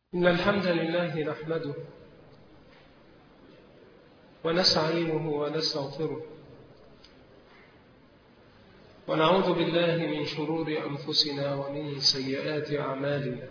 إن الحمد لله نحمده ونستعينه ونستغفره ونعوذ بالله من شرور أنفسنا ومن سيئات أعمالنا.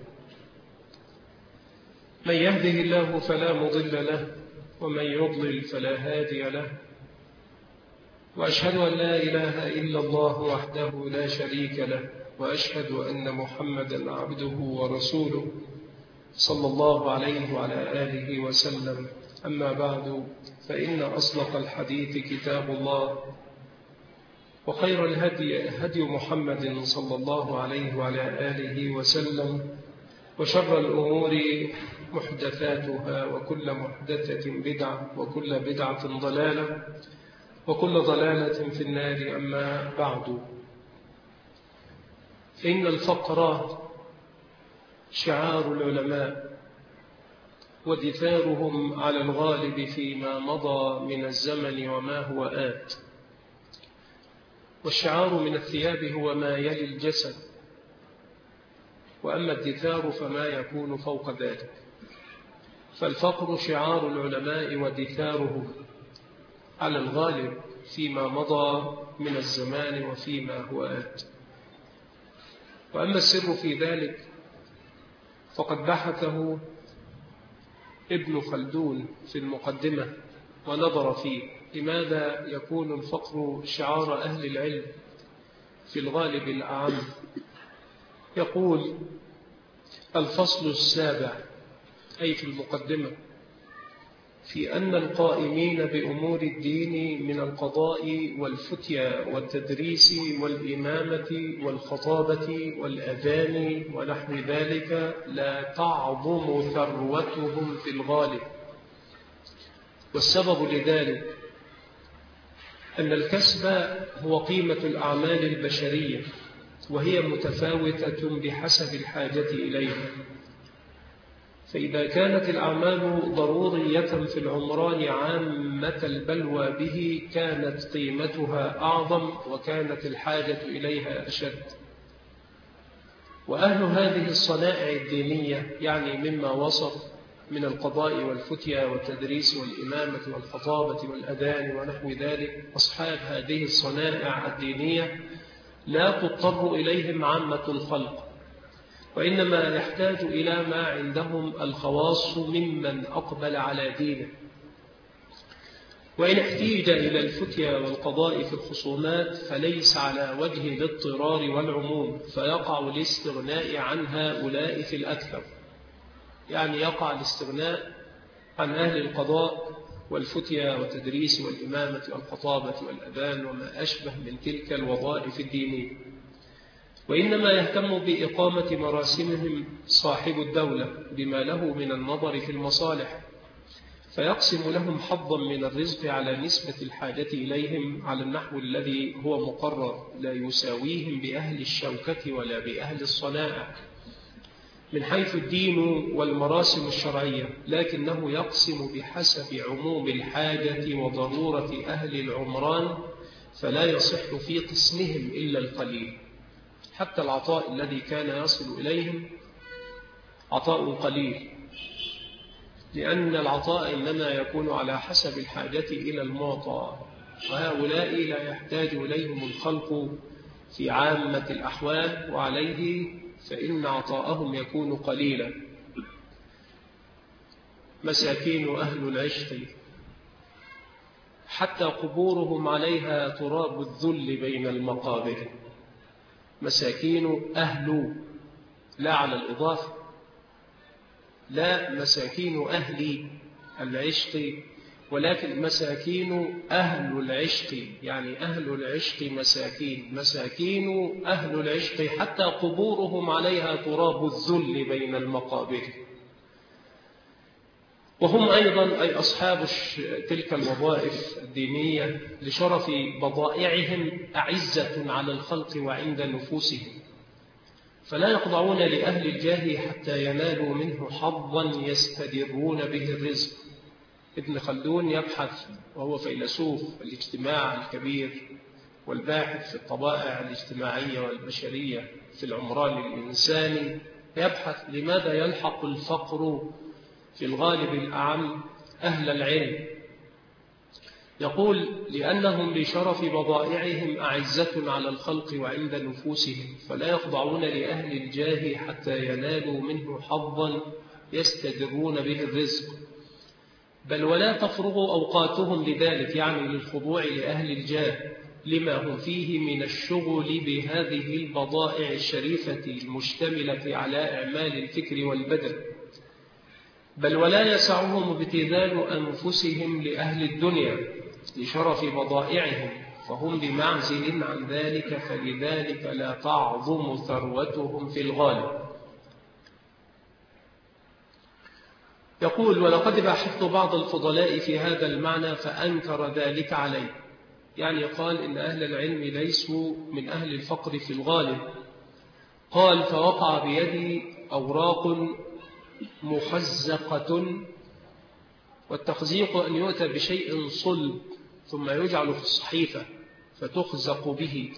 من يهده الله فلا مضل له ومن يضلل فلا هادي له، وأشهد أن لا إله إلا الله وحده لا شريك له، وأشهد أن محمدا عبده ورسوله صلى الله عليه وعلى آله وسلم. أما بعد، فإن أصدق الحديث كتاب الله، وخير الهدي هدي محمد صلى الله عليه وعلى آله وسلم، وشر الأمور محدثاتها، وكل محدثة بدعة، وكل بدعة ضلالة، وكل ضلالة في النار. أما بعد، فإن الفقر شعار العلماء ودثارهم على الغالب فيما مضى من الزمن وما هو آت. والشعار من الثياب هو ما يلي الجسد، وأما الدثار فما يكون فوق ذلك. فالفقر شعار العلماء ودثارهم على الغالب فيما مضى من الزمان وفيما هو آت. وأما السر في ذلك فقد بحثه ابن خلدون في المقدمة ونظر فيه: لماذا يكون الفقر شعار أهل العلم في الغالب الأعم؟ يقول: الفصل السابع، أي في المقدمة، في أن القائمين بأمور الدين من القضاء والفتيا والتدريس والإمامة والخطابة والأذان ونحو ذلك لا تعظم ثروتهم في الغالب. والسبب لذلك أن الكسب هو قيمة الأعمال البشرية، وهي متفاوتة بحسب الحاجة إليها. فإذا كانت الأعمال ضرورية في العمران عامة البلوى به، كانت قيمتها أعظم وكانت الحاجة إليها أشد. وأهل هذه الصنائع الدينية، يعني مما وصف من القضاء والفتيا والتدريس والإمامة والخطابة والأذان ونحو ذلك، أصحاب هذه الصنائع الدينية لا تضطر إليهم عامة الخلق، وإنما يحتاج إلى ما عندهم الخواص ممن أقبل على دينه. وإن احتيج إلى الفتيا والقضاء في الخصومات فليس على وجه الاضطرار والعموم، فيقع الاستغناء عن هؤلاء في الأكثر. يعني يقع الاستغناء عن أهل القضاء والفتيا والتدريس والإمامة والخطابة والأذان وما أشبه من تلك الوظائف الدينية، وإنما يهتم بإقامة مراسمهم صاحب الدولة بما له من النظر في المصالح، فيقسم لهم حظا من الرزق على نسبة الحاجة إليهم على النحو الذي هو مقرر، لا يساويهم بأهل الشوكة ولا بأهل الصناعة من حيث الدين والمراسم الشرعية، لكنه يقسم بحسب عموم الحاجة وضرورة أهل العمران، فلا يصح في قسمهم إلا القليل. حتى العطاء الذي كان يصل إليهم عطاء قليل، لأن العطاء إنما يكون على حسب الحاجة إلى المعطى، وهؤلاء لا يحتاج إليهم الخلق في عامة الأحوال، وعليه فإن عطاءهم يكون قليلا. مساكين أهل العشق حتى قبورهم عليها تراب الذل بين المقابر. مساكين أهل، لا على الإضافة، لا مساكين أهل العشق، ولكن مساكين أهل العشق، يعني أهل العشق مساكين، مساكين أهل العشق حتى قبورهم عليها تراب الذل بين المقابر. وهم أيضا أي أصحاب تلك الوظائف الدينية لشرف بضائعهم أعزة على الخلق وعند نفوسهم، فلا يخضعون لأهل الجاه حتى ينالوا منه حظا يستدرون به الرزق. ابن خلدون يبحث، وهو فيلسوف الاجتماع الكبير والباحث في الطبائع الاجتماعية والبشرية في العمران الإنساني، يبحث لماذا يلحق الفقر في الغالب الأعم أهل العلم. يقول لأنهم بشرف بضائعهم أعزة على الخلق وعند نفوسهم، فلا يخضعون لأهل الجاه حتى ينالوا منه حظا يستدرون به الرزق، بل ولا تفرغ أوقاتهم لذلك، يعني للخضوع لأهل الجاه، لما هم فيه من الشغل بهذه البضائع الشريفة المشتملة على إعمال الفكر والبدن، بل ولا يسعهم ابتذال أنفسهم لأهل الدنيا لشرف بضائعهم، فهم بمعزل عن ذلك، فلذلك لا تعظم ثروتهم في الغالب. يقول ولقد باحثت بعض الفضلاء في هذا المعنى فأنكر ذلك عليه، يعني قال إن أهل العلم ليسوا من أهل الفقر في الغالب. قال فوقع بيدي أوراق مخزقة، والتخزيق أن يؤتى بشيء صلب ثم يجعل في الصحيفة فتخزق به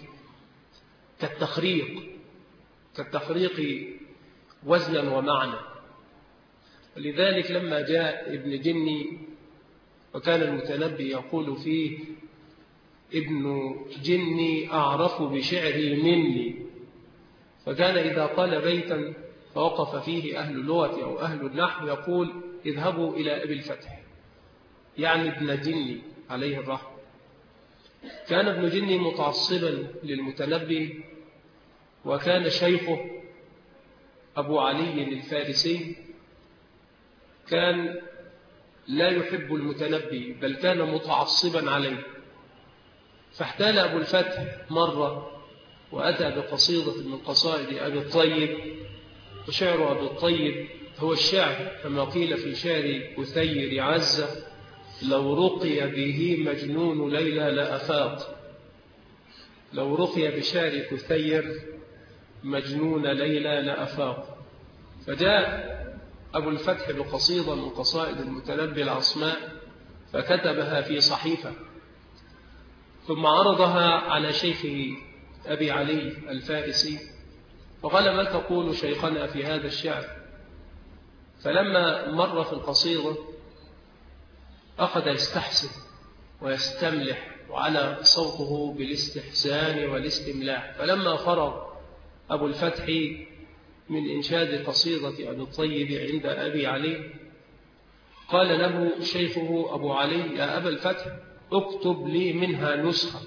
كالتخريق وزنا ومعنى. لذلك لما جاء ابن جني، وكان المتنبي يقول فيه ابن جني أعرف بشعري مني، فكان إذا قال بيتا فوقف فيه أهل اللغة أو أهل النحو يقول اذهبوا إلى أبي الفتح، يعني ابن جني عليه الرحمة. كان ابن جني متعصبا للمتنبي، وكان شيخه أبو علي الفارسي كان لا يحب المتنبي، بل كان متعصبا عليه. فاحتال أبو الفتح مرة وأتى بقصيدة من قصائد أبي الطيب، وشعر أبي الطيب هو الشعر كما قيل في شعر كثير عزة لو رقي به مجنون ليلى لأفاق، لو رقي بشعر كثير مجنون ليلى لأفاق. فجاء أبو الفتح بقصيدة من قصائد المتنبي العصماء فكتبها في صحيفة، ثم عرضها على شيخه أبي علي الفارسي، فقال ما تقول شيخنا في هذا الشعر؟ فلما مر في القصيدة أخذ يستحسن ويستملح، وعلى صوته بالاستحسان والاستملاح. فلما فرغ أبو الفتح من إنشاد قصيدة أبي الطيب عند أبي علي، قال له شيخه أبو علي يا أبا الفتح اكتب لي منها نسخة.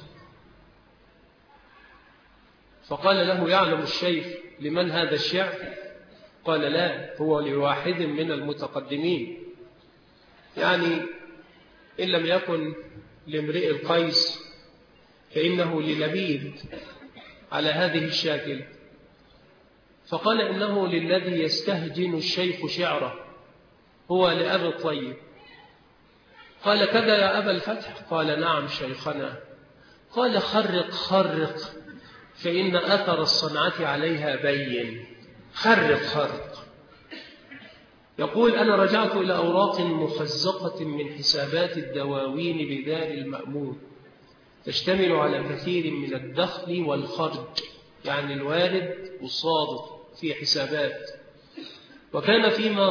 فقال له يعلم الشيخ لمن هذا الشعر؟ قال لا، هو لواحد من المتقدمين، يعني إن لم يكن لامرئ القيس فإنه للبيد على هذه الشاكل. فقال إنه للذي يستهجن الشيخ شعره، هو لأبي الطيب. قال كذا يا أبا الفتح؟ قال نعم شيخنا. قال خرق فإن أثر الصنعة عليها بين. خرق. يقول أنا رجعت إلى أوراق مخزقة من حسابات الدواوين بدار المأمون، تشتمل على كثير من الدخل والخرج، يعني الوارد والصادر في حسابات. وكان فيما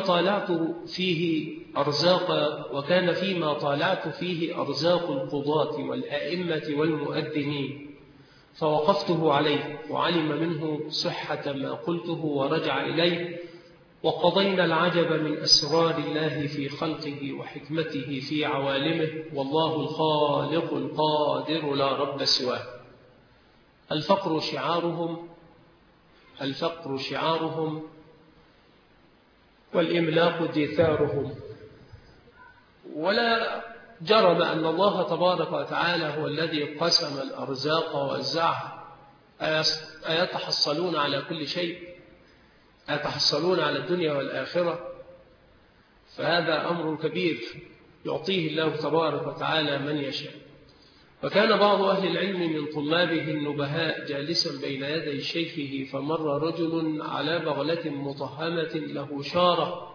طالعت فيه أرزاق القضاة والأئمة والمؤذنين، فوقفته عليه وعلم منه صحة ما قلته ورجع إليه، وقضينا العجب من أسرار الله في خلقه وحكمته في عوالمه، والله الخالق القادر لا رب سواه. الفقر شعارهم والإملاق دثارهم. ولا جرم أن الله تبارك وتعالى هو الذي قسم الأرزاق ووزعها. أيتحصلون على كل شيء؟ أيتحصلون على الدنيا والآخرة؟ فهذا أمر كبير يعطيه الله تبارك وتعالى من يشاء. وكان بعض أهل العلم من طلابه النبهاء جالسا بين يدي شيخه، فمر رجل على بغلة مطهمة له شارة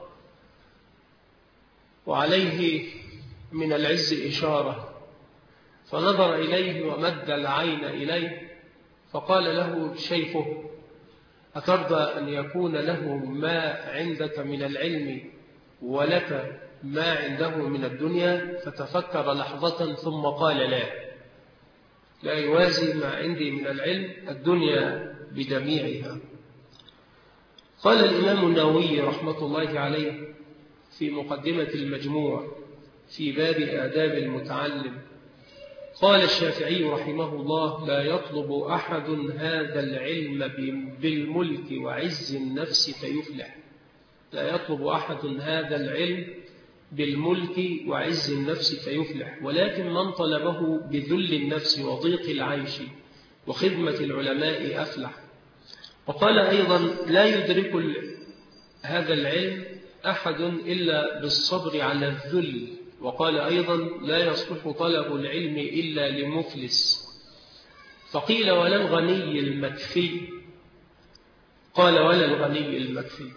وعليه من العز إشارة، فنظر إليه ومد العين إليه، فقال له شيخه أترضى أن يكون له ما عندك من العلم ولك ما عنده من الدنيا؟ فتفكر لحظة ثم قال لا يوازي ما عندي من العلم الدنيا بجميعها. قال الإمام النووي رحمة الله عليه في مقدمة المجموع في باب آداب المتعلم، قال الشافعي رحمه الله: لا يطلب أحد هذا العلم بالملك وعز النفس فيفلح. لا يطلب أحد هذا العلم بالملك وعز النفس فيفلح، ولكن من طلبه بذل النفس وضيق العيش وخدمة العلماء أفلح. وقال أيضا: لا يدرك هذا العلم أحد إلا بالصبر على الذل. وقال أيضا: لا يصلح طلب العلم إلا لمفلس. فقيل: ولا الغني المكفي؟ قال: ولا الغني المكفي.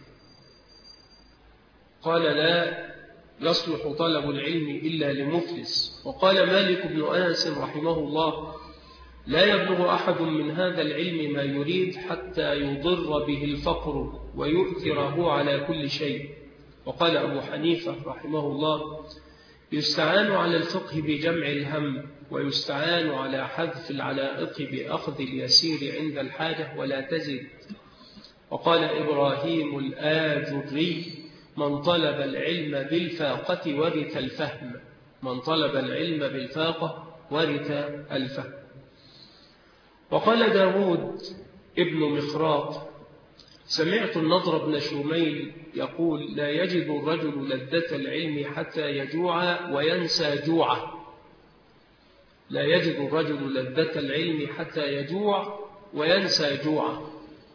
قال: لا يصلح طلب العلم إلا لمفلس. وقال مالك بن أنس رحمه الله: لا يبلغ أحد من هذا العلم ما يريد حتى يضر به الفقر ويؤثره على كل شيء. وقال أبو حنيفة رحمه الله: يستعان على الفقه بجمع الهم، ويستعان على حذف العلائق بأخذ اليسير عند الحاجة ولا تزد. وقال إبراهيم الآجري: من طلب العلم بالفاقة ورث الفهم. من طلب العلم بالفاقة ورث الفهم. وقال داود ابن مخراط: سمعت النضر بن شميل يقول: لا يجد الرجل لذة العلم حتى يجوع وينسى جوعه. لا يجد الرجل لذة العلم حتى يجوع وينسى جوعه.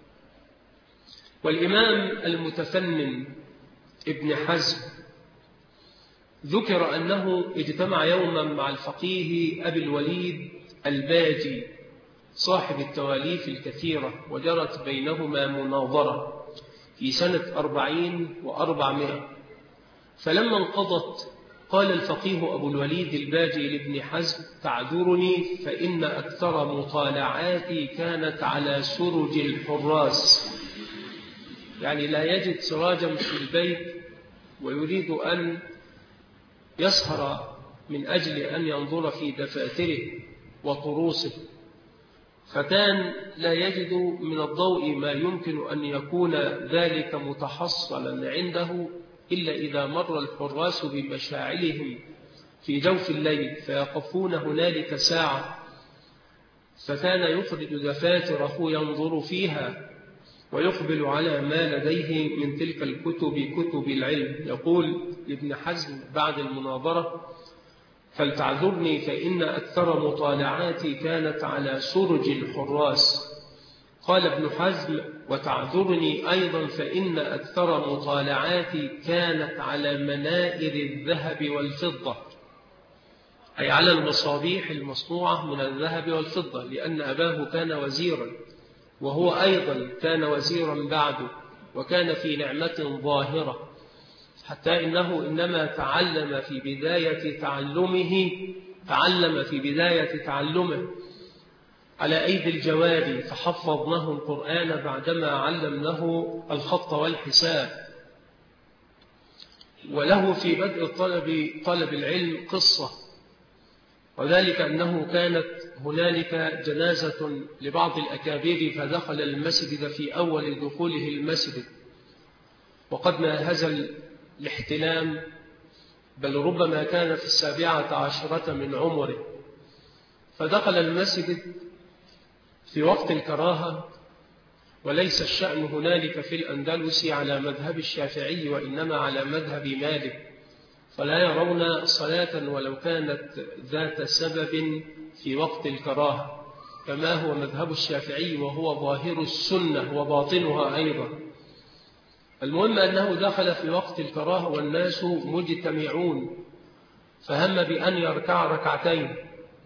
والإمام المتفنن ابن حزم ذكر أنه اجتمع يوما مع الفقيه أبي الوليد الباجي صاحب التواليف الكثيرة، وجرت بينهما مناظرة في سنة 40 و400. فلما انقضت قال الفقيه أبو الوليد الباجي لابن حزم: تعذرني فإن أكثر مطالعاتي كانت على سرج الحراس. يعني لا يجد سراجا في البيت ويريد أن يسهر من أجل أن ينظر في دفاتره وطروسه، فكان لا يجد من الضوء ما يمكن أن يكون ذلك متحصلا عنده إلا إذا مر الحراس بمشاعلهم في جوف الليل فيقفون هنالك ساعة، فكان يخرج دفاتره ينظر فيها ويقبل على ما لديه من تلك الكتب كتب العلم. يقول ابن حزم بعد المناظرة: فلتعذرني فإن أكثر مطالعاتي كانت على سرج الحراس. قال ابن حزم: وتعذرني أيضا فإن أكثر مطالعاتي كانت على منائر الذهب والفضة، أي على المصابيح المصنوعة من الذهب والفضة، لأن أباه كان وزيرا وهو أيضا كان وزيرا بعده، وكان في نعمة ظاهرة، حتى إنه إنما تعلم في بداية تعلمه على أيدي الجواري، فحفظناه القرآن بعدما علمناه الخط والحساب. وله في بدء طلب العلم قصة، وذلك أنه كانت هنالك جنازة لبعض الأكابر فدخل المسجد في أول دخوله المسجد وقد ناهز الاحتلام، بل ربما كان في 17 من عمره، فدخل المسجد في وقت الكراهة. وليس الشأن هنالك في الأندلس على مذهب الشافعي وإنما على مذهب مالك، فلا يرون صلاة ولو كانت ذات سبب في وقت الكراهة، كما هو مذهب الشافعي وهو ظاهر السنة وباطنها أيضا. المهم أنه دخل في وقت الكراهة والناس مجتمعون، فهم بأن يركع ركعتين،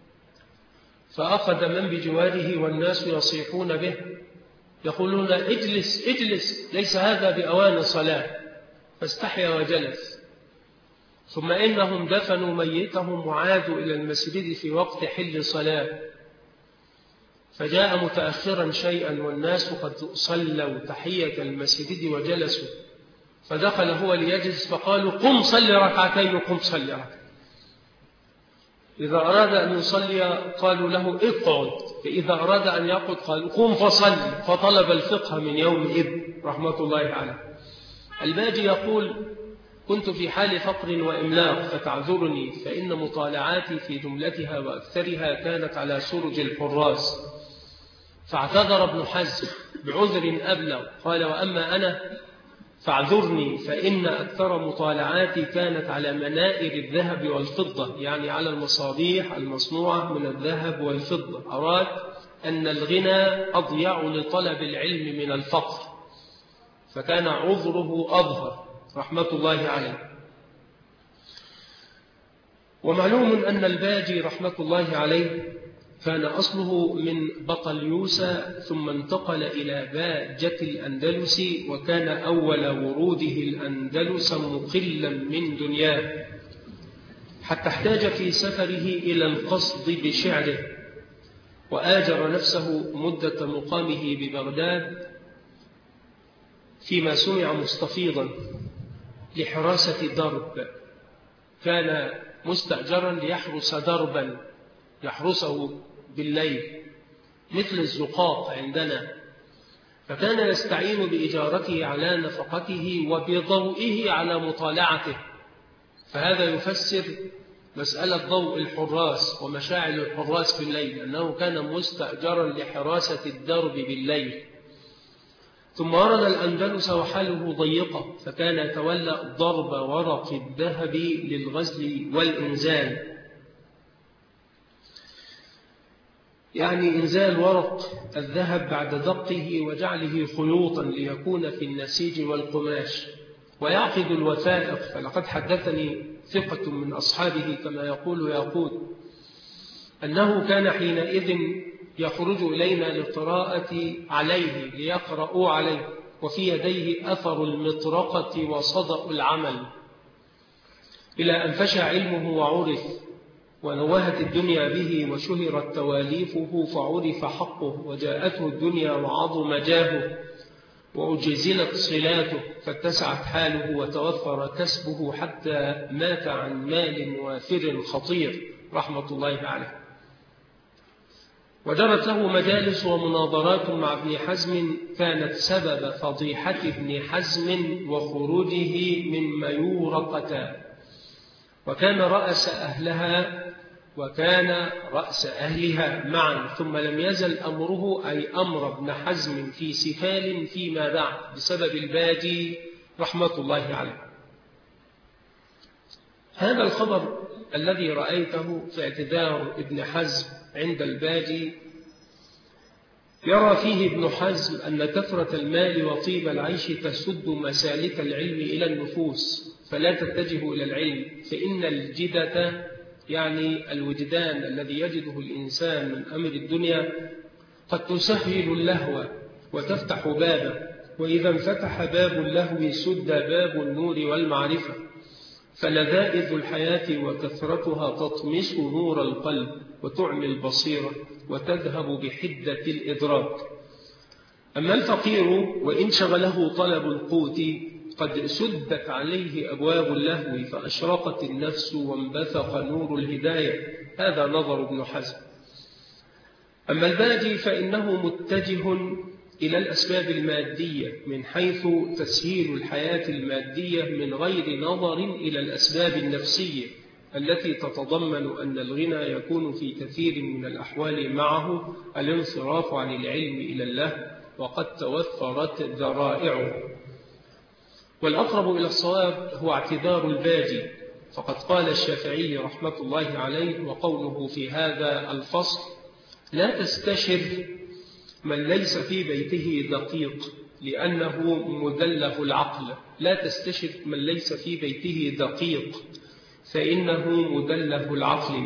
فأخذ من بجواره والناس يصيحون به يقولون: اجلس اجلس، ليس هذا بأوان صلاة، فاستحيا وجلس. ثم إنهم دفنوا ميتهم وعادوا إلى المسجد في وقت حل صلاة، فجاء متأخرا شيئا والناس قد صلوا تحية المسجد وجلسوا، فدخل هو ليجلس فقالوا قم صل ركعتين، قم صل ركعتين. إذا أراد أن يصلي قالوا له اقعد، فإذا أراد أن يقعد قالوا قم فصل، فطلب الفقه من يومئذ رحمة الله عليه. الباجي يقول كنت في حال فقر وإملاق فتعذرني، فإن مطالعاتي في جملتها وأكثرها كانت على سرج الحراس. فاعتذر ابن حزم بعذر أبلغ، قال وأما أنا فاعذرني، فإن أكثر مطالعاتي كانت على منائر الذهب والفضة، يعني على المصابيح المصنوعة من الذهب والفضة. أراد أن الغنى أضيع لطلب العلم من الفقر، فكان عذره أظهر رحمة الله عليه. ومعلوم أن الباجي رحمة الله عليه كان أصله من بطليوس، ثم انتقل إلى باجة الأندلس، وكان أول وروده الأندلس مقلا من دنياه، حتى احتاج في سفره إلى القصد بشعره، وآجر نفسه مدة مقامه ببغداد فيما سمع مستفيضا لحراسة درب. كان مستأجرا ليحرس دربا يحرسه بالليل مثل الزقاق عندنا، فكان يستعين بإجارته على نفقته وبضوئه على مطالعته. فهذا يفسر مسألة ضوء الحراس ومشاعل الحراس بالليل، أنه كان مستأجرا لحراسة الدرب بالليل. ثم ورد الأندلس وحاله ضيقة، فكان يتولى ضرب ورق الذهب للغزل والإنزال، يعني إنزال ورق الذهب بعد دقه وجعله خيوطا ليكون في النسيج والقماش، ويعقد الوثائق. فلقد حدثني ثقة من أصحابه كما يقول يقول أنه كان حينئذ يخرج إلينا للقراءة عليه ليقرأوا عليه، وفي يديه أثر المطرقة وصدأ العمل، إلى أن فشى علمه وعرف، ونوهت الدنيا به وشهرت تواليفه فعرف حقه، وجاءته الدنيا وعظم جاهه، وأجزلت صلاته، فاتسعت حاله وتوفر كسبه، حتى مات عن مال وافر خطير رحمة الله عليه. وجرت له مجالس ومناظرات مع ابن حزم كانت سبب فضيحة ابن حزم وخروجه من ميورقة، وكان رأس أهلها وكان رأس أهلها معا، ثم لم يزل أمره أي أمر ابن حزم في سفال فيما بعد بسبب الباجي رحمة الله عليه. هذا الخبر الذي رأيته في اعتذار ابن حزم عند الباجي يرى فيه ابن حزم أن كثرة المال وطيب العيش تسد مسالك العلم إلى النفوس، فلا تتجه إلى العلم، فإن الجدة يعني الوجدان الذي يجده الإنسان من أمر الدنيا قد تسهل اللهو وتفتح بابه، وإذا انفتح باب اللهو سد باب النور والمعرفة، فلذائذ الحياة وكثرتها تطمس نور القلب وتعمي البصيرة وتذهب بحدة الإدراك. أما الفقير وإن شغله طلب القوت قد سدت عليه أبواب اللهو فأشرقت النفس وانبثق نور الهداية. هذا نظر ابن حزم. أما الباجي فإنه متجه إلى الأسباب المادية من حيث تسهيل الحياة المادية من غير نظر إلى الأسباب النفسية التي تتضمن أن الغنى يكون في كثير من الأحوال معه الانصراف عن العلم إلى الله، وقد توفرت ذرائعه. والأقرب إلى الصواب هو اعتذار الباجي، فقد قال الشافعي رحمة الله عليه وقوله في هذا الفصل: لا تستشر من ليس في بيته دقيق لأنه مدلف العقل. لا تستشر من ليس في بيته دقيق فإنه مدلف العقل.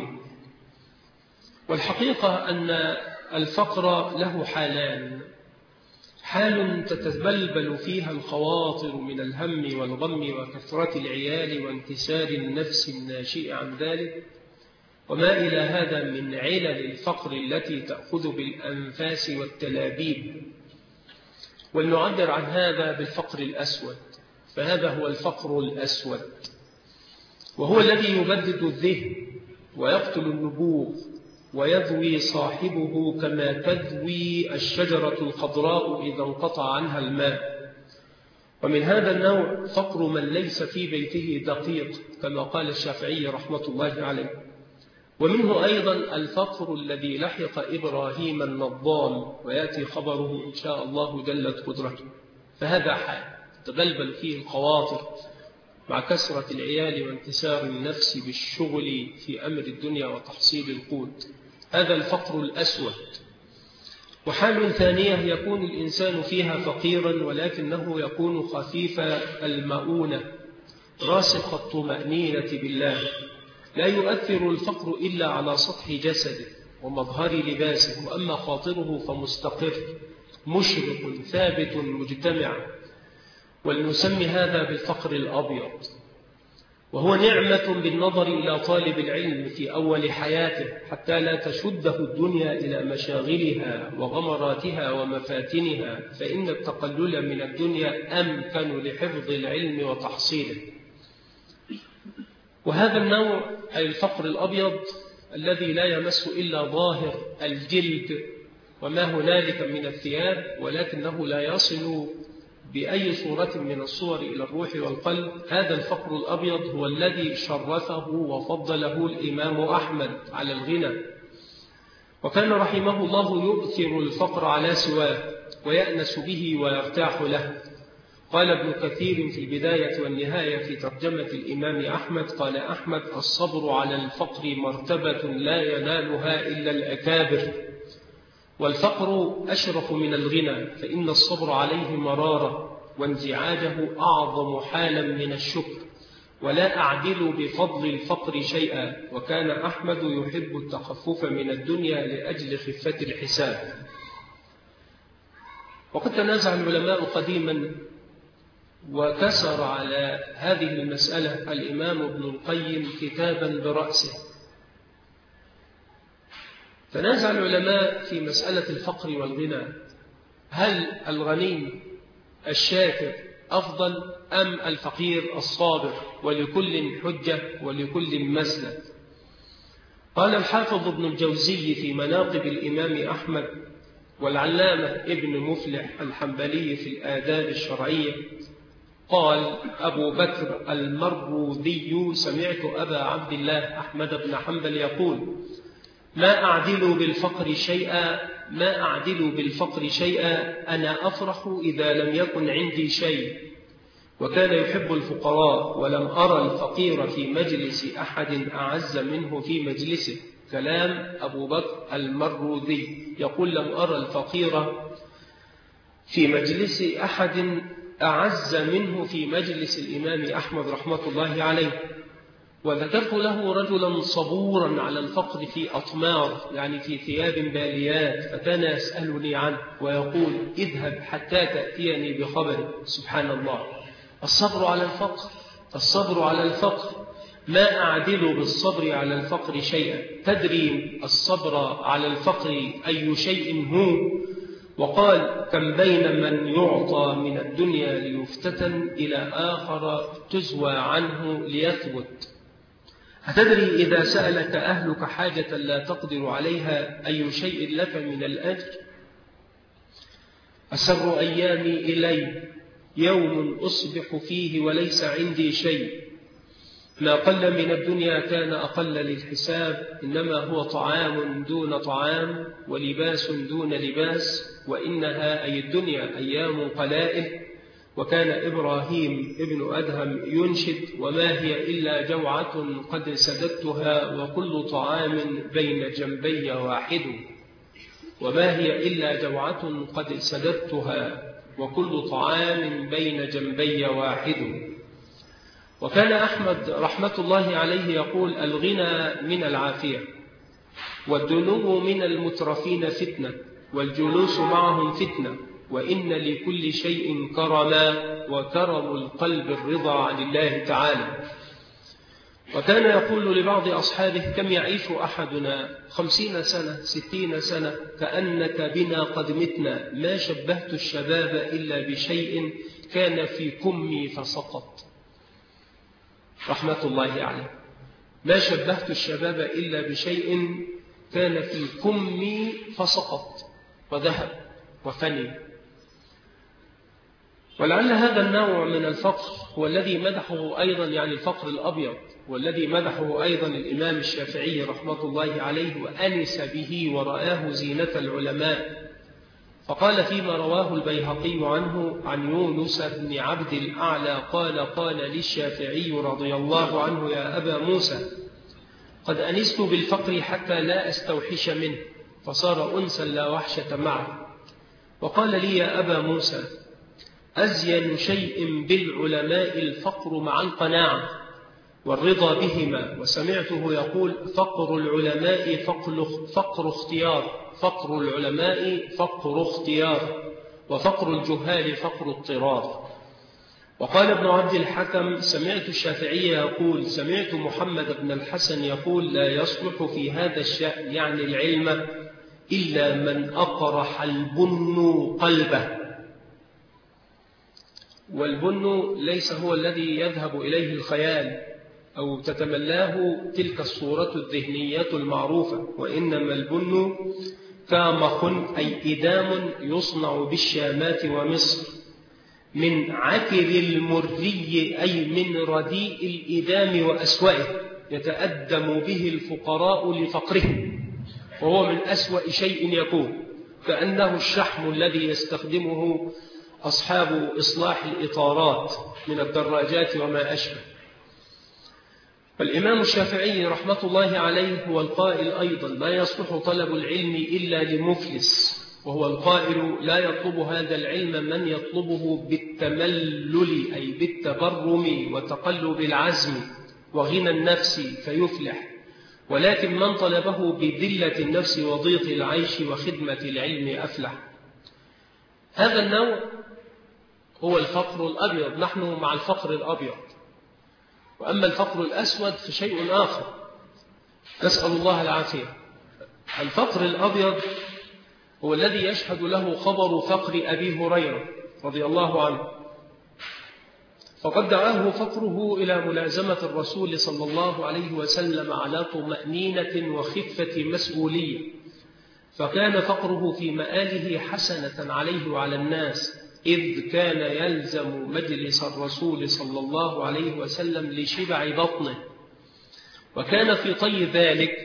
والحقيقة أن الفقر له حالان: حال تتبلبل فيها الخواطر من الهم والغم وكثرة العيال وانكسار النفس الناشئ عن ذلك، وما إلى هذا من علل الفقر التي تأخذ بالأنفاس والتلابيب. ولنعبر عن هذا بالفقر الأسود، فهذا هو الفقر الأسود، وهو الذي يبدد الذهن ويقتل النبوغ ويذوي صاحبه كما تذوي الشجرة الخضراء إذا انقطع عنها الماء. ومن هذا النوع فقر من ليس في بيته دقيق كما قال الشافعي رحمة الله عليه. ومنه أيضا الفقر الذي لحق إبراهيم النظام، ويأتي خبره إن شاء الله جلت قدرته. فهذا حال تبلبل فيه الخواطر مع كثرة العيال وانكسار النفس بالشغل في أمر الدنيا وتحصيل القوت. هذا الفقر الأسود. وحال ثانية يكون الإنسان فيها فقيرا ولكنه يكون خفيف المؤونة راسخ الطمأنينة بالله، لا يؤثر الفقر إلا على سطح جسده ومظهر لباسه، وأما خاطره فمستقر مشرق ثابت مجتمع. ولنسمي هذا بالفقر الأبيض، وهو نعمة بالنظر إلى طالب العلم في أول حياته حتى لا تشده الدنيا إلى مشاغلها وغمراتها ومفاتنها، فإن التقلل من الدنيا أمكن لحفظ العلم وتحصيله. وهذا النوع أي الفقر الأبيض الذي لا يمس إلا ظاهر الجلد وما هنالك من الثياب، ولكنه لا يصل بأي صورة من الصور إلى الروح والقلب. هذا الفقر الأبيض هو الذي شرفه وفضله الإمام أحمد على الغنى، وكان رحمه الله يؤثر الفقر على سواه ويأنس به ويرتاح له. قال ابن كثير في البداية والنهاية في ترجمة الإمام أحمد، قال أحمد: الصبر على الفقر مرتبة لا ينالها إلا الأكابر، والفقر أشرف من الغنى، فإن الصبر عليه مرارة وانزعاجه أعظم حالا من الشكر، ولا أعدل بفضل الفقر شيئا. وكان أحمد يحب التخفف من الدنيا لأجل خفة الحساب. وقد تنازع العلماء قديما وكسر على هذه المسألة الإمام ابن القيم كتابا برأسه. تنازع العلماء في مسألة الفقر والغنى، هل الغني الشاكر أفضل أم الفقير الصابر؟ ولكل حجة ولكل مسلك. قال الحافظ ابن الجوزي في مناقب الإمام أحمد، والعلامة ابن مفلح الحنبلي في الآداب الشرعية، قال أبو بكر المروذي: سمعت أبا عبد الله أحمد بن حنبل يقول: ما أعدل بالفقر شيئا أنا أفرح إذا لم يكن عندي شيء. وكان يحب الفقراء، ولم أرى الفقير في مجلس أحد أعز منه في مجلسه. كلام أبو بكر المروذي يقول: لم أرى الفقير في مجلس أحد أعز منه في مجلس الإمام أحمد رحمة الله عليه. وذكرت له رجلا صبورا على الفقر في أطمار، يعني في ثياب باليات، فكان يسألني عنه ويقول: اذهب حتى تأتيني بخبر. سبحان الله، الصبر على الفقر، ما أعدل بالصبر على الفقر شيئا. تدري الصبر على الفقر أي شيء هو؟ وقال: كم بين من يعطى من الدنيا ليفتتن إلى آخر تزوى عنه ليثبت. أتدري إذا سألك أهلك حاجة لا تقدر عليها أي شيء لك من الأجر؟ أسر أيامي إلي يوم أصبح فيه وليس عندي شيء. ما قل من الدنيا كان أقل للحساب، إنما هو طعام دون طعام ولباس دون لباس، وإنها أي الدنيا أيام قلائل. وكان إبراهيم ابن أدهم ينشد: وما هي إلا جوعة قد سددتها وكل طعام بين جنبي واحد. وما هي إلا جوعة قد سددتها وكل طعام بين جنبي واحد. وكان أحمد رحمة الله عليه يقول: الغنى من العافية، والدنو من المترفين فتنة، والجلوس معهم فتنة، وإن لكل شيء كرما، وكرم القلب الرضا عن الله تعالى. وكان يقول لبعض أصحابه: كم يعيش أحدنا 50 سنة 60 سنة كأنك بنا قد متنا، ما شبهت الشباب إلا بشيء كان في كمي فسقط. رحمة الله عليه. ما شبهت الشباب إلا بشيء كان في كمي فسقط وذهب وفني. ولعل هذا النوع من الفقر هو الذي مدحه أيضا، يعني الفقر الأبيض، والذي مدحه أيضا الإمام الشافعي رحمة الله عليه وأنس به ورآه زينة العلماء. فقال فيما رواه البيهقي عنه عن يونس بن عبد الأعلى قال: قال للشافعي رضي الله عنه: يا أبا موسى، قد أنست بالفقر حتى لا أستوحش منه، فصار أنسا لا وحشة معه. وقال لي: يا أبا موسى، أزين شيء بالعلماء الفقر مع القناعة والرضا بهما. وسمعته يقول: فقر العلماء فقر اختيار، فقر العلماء فقر اختيار، وفقر الجهال فقر اضطرار. وقال ابن عبد الحكم: سمعت الشافعي يقول: سمعت محمد بن الحسن يقول: لا يصلح في هذا الشأن، يعني العلم، إلا من أقرح البن قلبه. والبن ليس هو الذي يذهب إليه الخيال أو تتملاه تلك الصورة الذهنية المعروفة، وإنما البن كامخ، أي إدام يصنع بالشامات ومصر، من عكر المري، أي من رديء الإدام وأسوأه، يتأدم به الفقراء لفقره، وهو من أسوأ شيء يكون، كأنه الشحم الذي يستخدمه أصحاب إصلاح الإطارات من الدراجات وما أشبه. فالإمام الشافعي رحمة الله عليه هو القائل أيضا: لا يصلح طلب العلم إلا لمفلس، وهو القائل: لا يطلب هذا العلم من يطلبه بالتملل، أي بالتبرم وتقلب العزم وغنى النفس فيفلح، ولكن من طلبه بذلة النفس وضيق العيش وخدمة العلم أفلح. هذا النوع هو الفقر الأبيض، نحن مع الفقر الأبيض. وأما الفقر الأسود فشيء آخر، نسأل الله العافية. الفقر الأبيض هو الذي يشهد له خبر فقر أبي هريرة رضي الله عنه، فقد دعاه فقره إلى ملازمة الرسول صلى الله عليه وسلم على طمأنينة وخفة مسؤولية، فكان فقره في مآله حسنة عليه وعلى الناس، إذ كان يلزم مجلس الرسول صلى الله عليه وسلم لشبع بطنه. وكان في طي ذلك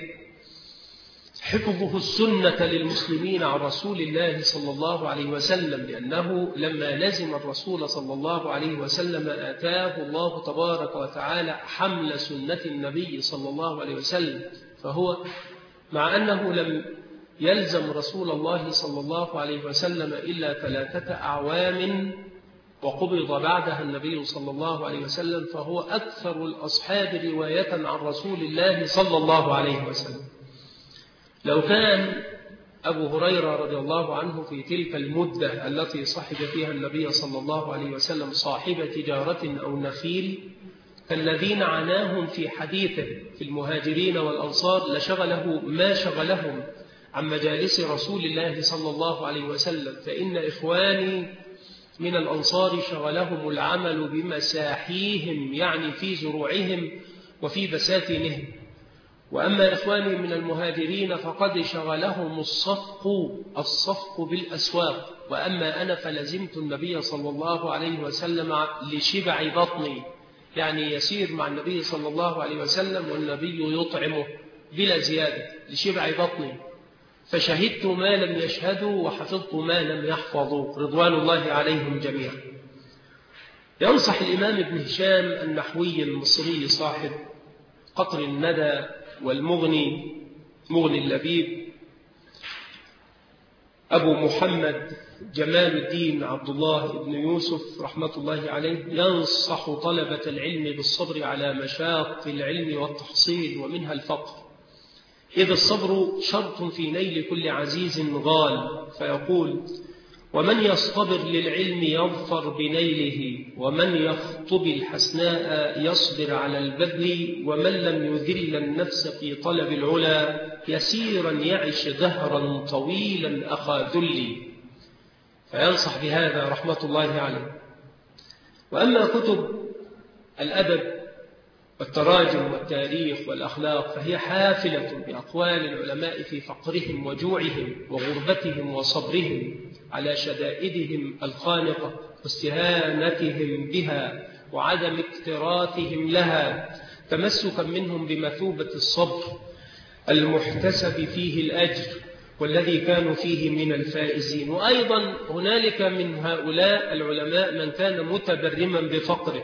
حفظه السنة للمسلمين عن رسول الله صلى الله عليه وسلم، لأنه لما لزم الرسول صلى الله عليه وسلم آتاه الله تبارك وتعالى حمل سنة النبي صلى الله عليه وسلم، فهو مع أنه لم يلزم رسول الله صلى الله عليه وسلم إلا 3 أعوام وقبض بعدها النبي صلى الله عليه وسلم، فهو أكثر الأصحاب رواية عن رسول الله صلى الله عليه وسلم. لو كان أبو هريرة رضي الله عنه في تلك المدة التي صحب فيها النبي صلى الله عليه وسلم صاحب تجارة أو نخيل كالذين عناهم في حديثه في المهاجرين والأنصار، لشغله ما شغلهم عن مجالس رسول الله صلى الله عليه وسلم. فإن إخواني من الأنصار شغلهم العمل بمساحيهم، يعني في زروعهم وفي بساتينهم، وأما إخواني من المهاجرين فقد شغلهم الصفق بالأسواق. وأما أنا فلزمت النبي صلى الله عليه وسلم لشبع بطني، يعني يسير مع النبي صلى الله عليه وسلم والنبي يطعمه بلا زيادة لشبع بطني، فشهدت ما لم يشهدوا وحفظت ما لم يحفظوا رضوان الله عليهم جميعا. ينصح الإمام ابن هشام النحوي المصري صاحب قطر الندى والمغني مغني اللبيب أبو محمد جمال الدين عبد الله بن يوسف رحمة الله عليه، ينصح طلبة العلم بالصبر على مشاق العلم والتحصيل ومنها الفقر، إذ الصبر شرط في نيل كل عزيز غال. فيقول: ومن يصطبر للعلم يظفر بنيله، ومن يخطب الحسناء يصبر على البذل، ومن لم يذل النفس في طلب العلا يسيرا يعش دهرا طويلا أخا ذلي. فينصح بهذا رحمة الله عليه. وأما كتب الأدب والتراجم والتاريخ والأخلاق فهي حافلة بأقوال العلماء في فقرهم وجوعهم وغربتهم وصبرهم على شدائدهم الخانقة واستهانتهم بها وعدم اكتراثهم لها، تمسكا منهم بمثوبة الصبر المحتسب فيه الأجر والذي كانوا فيه من الفائزين. وأيضا هنالك من هؤلاء العلماء من كان متبرما بفقره،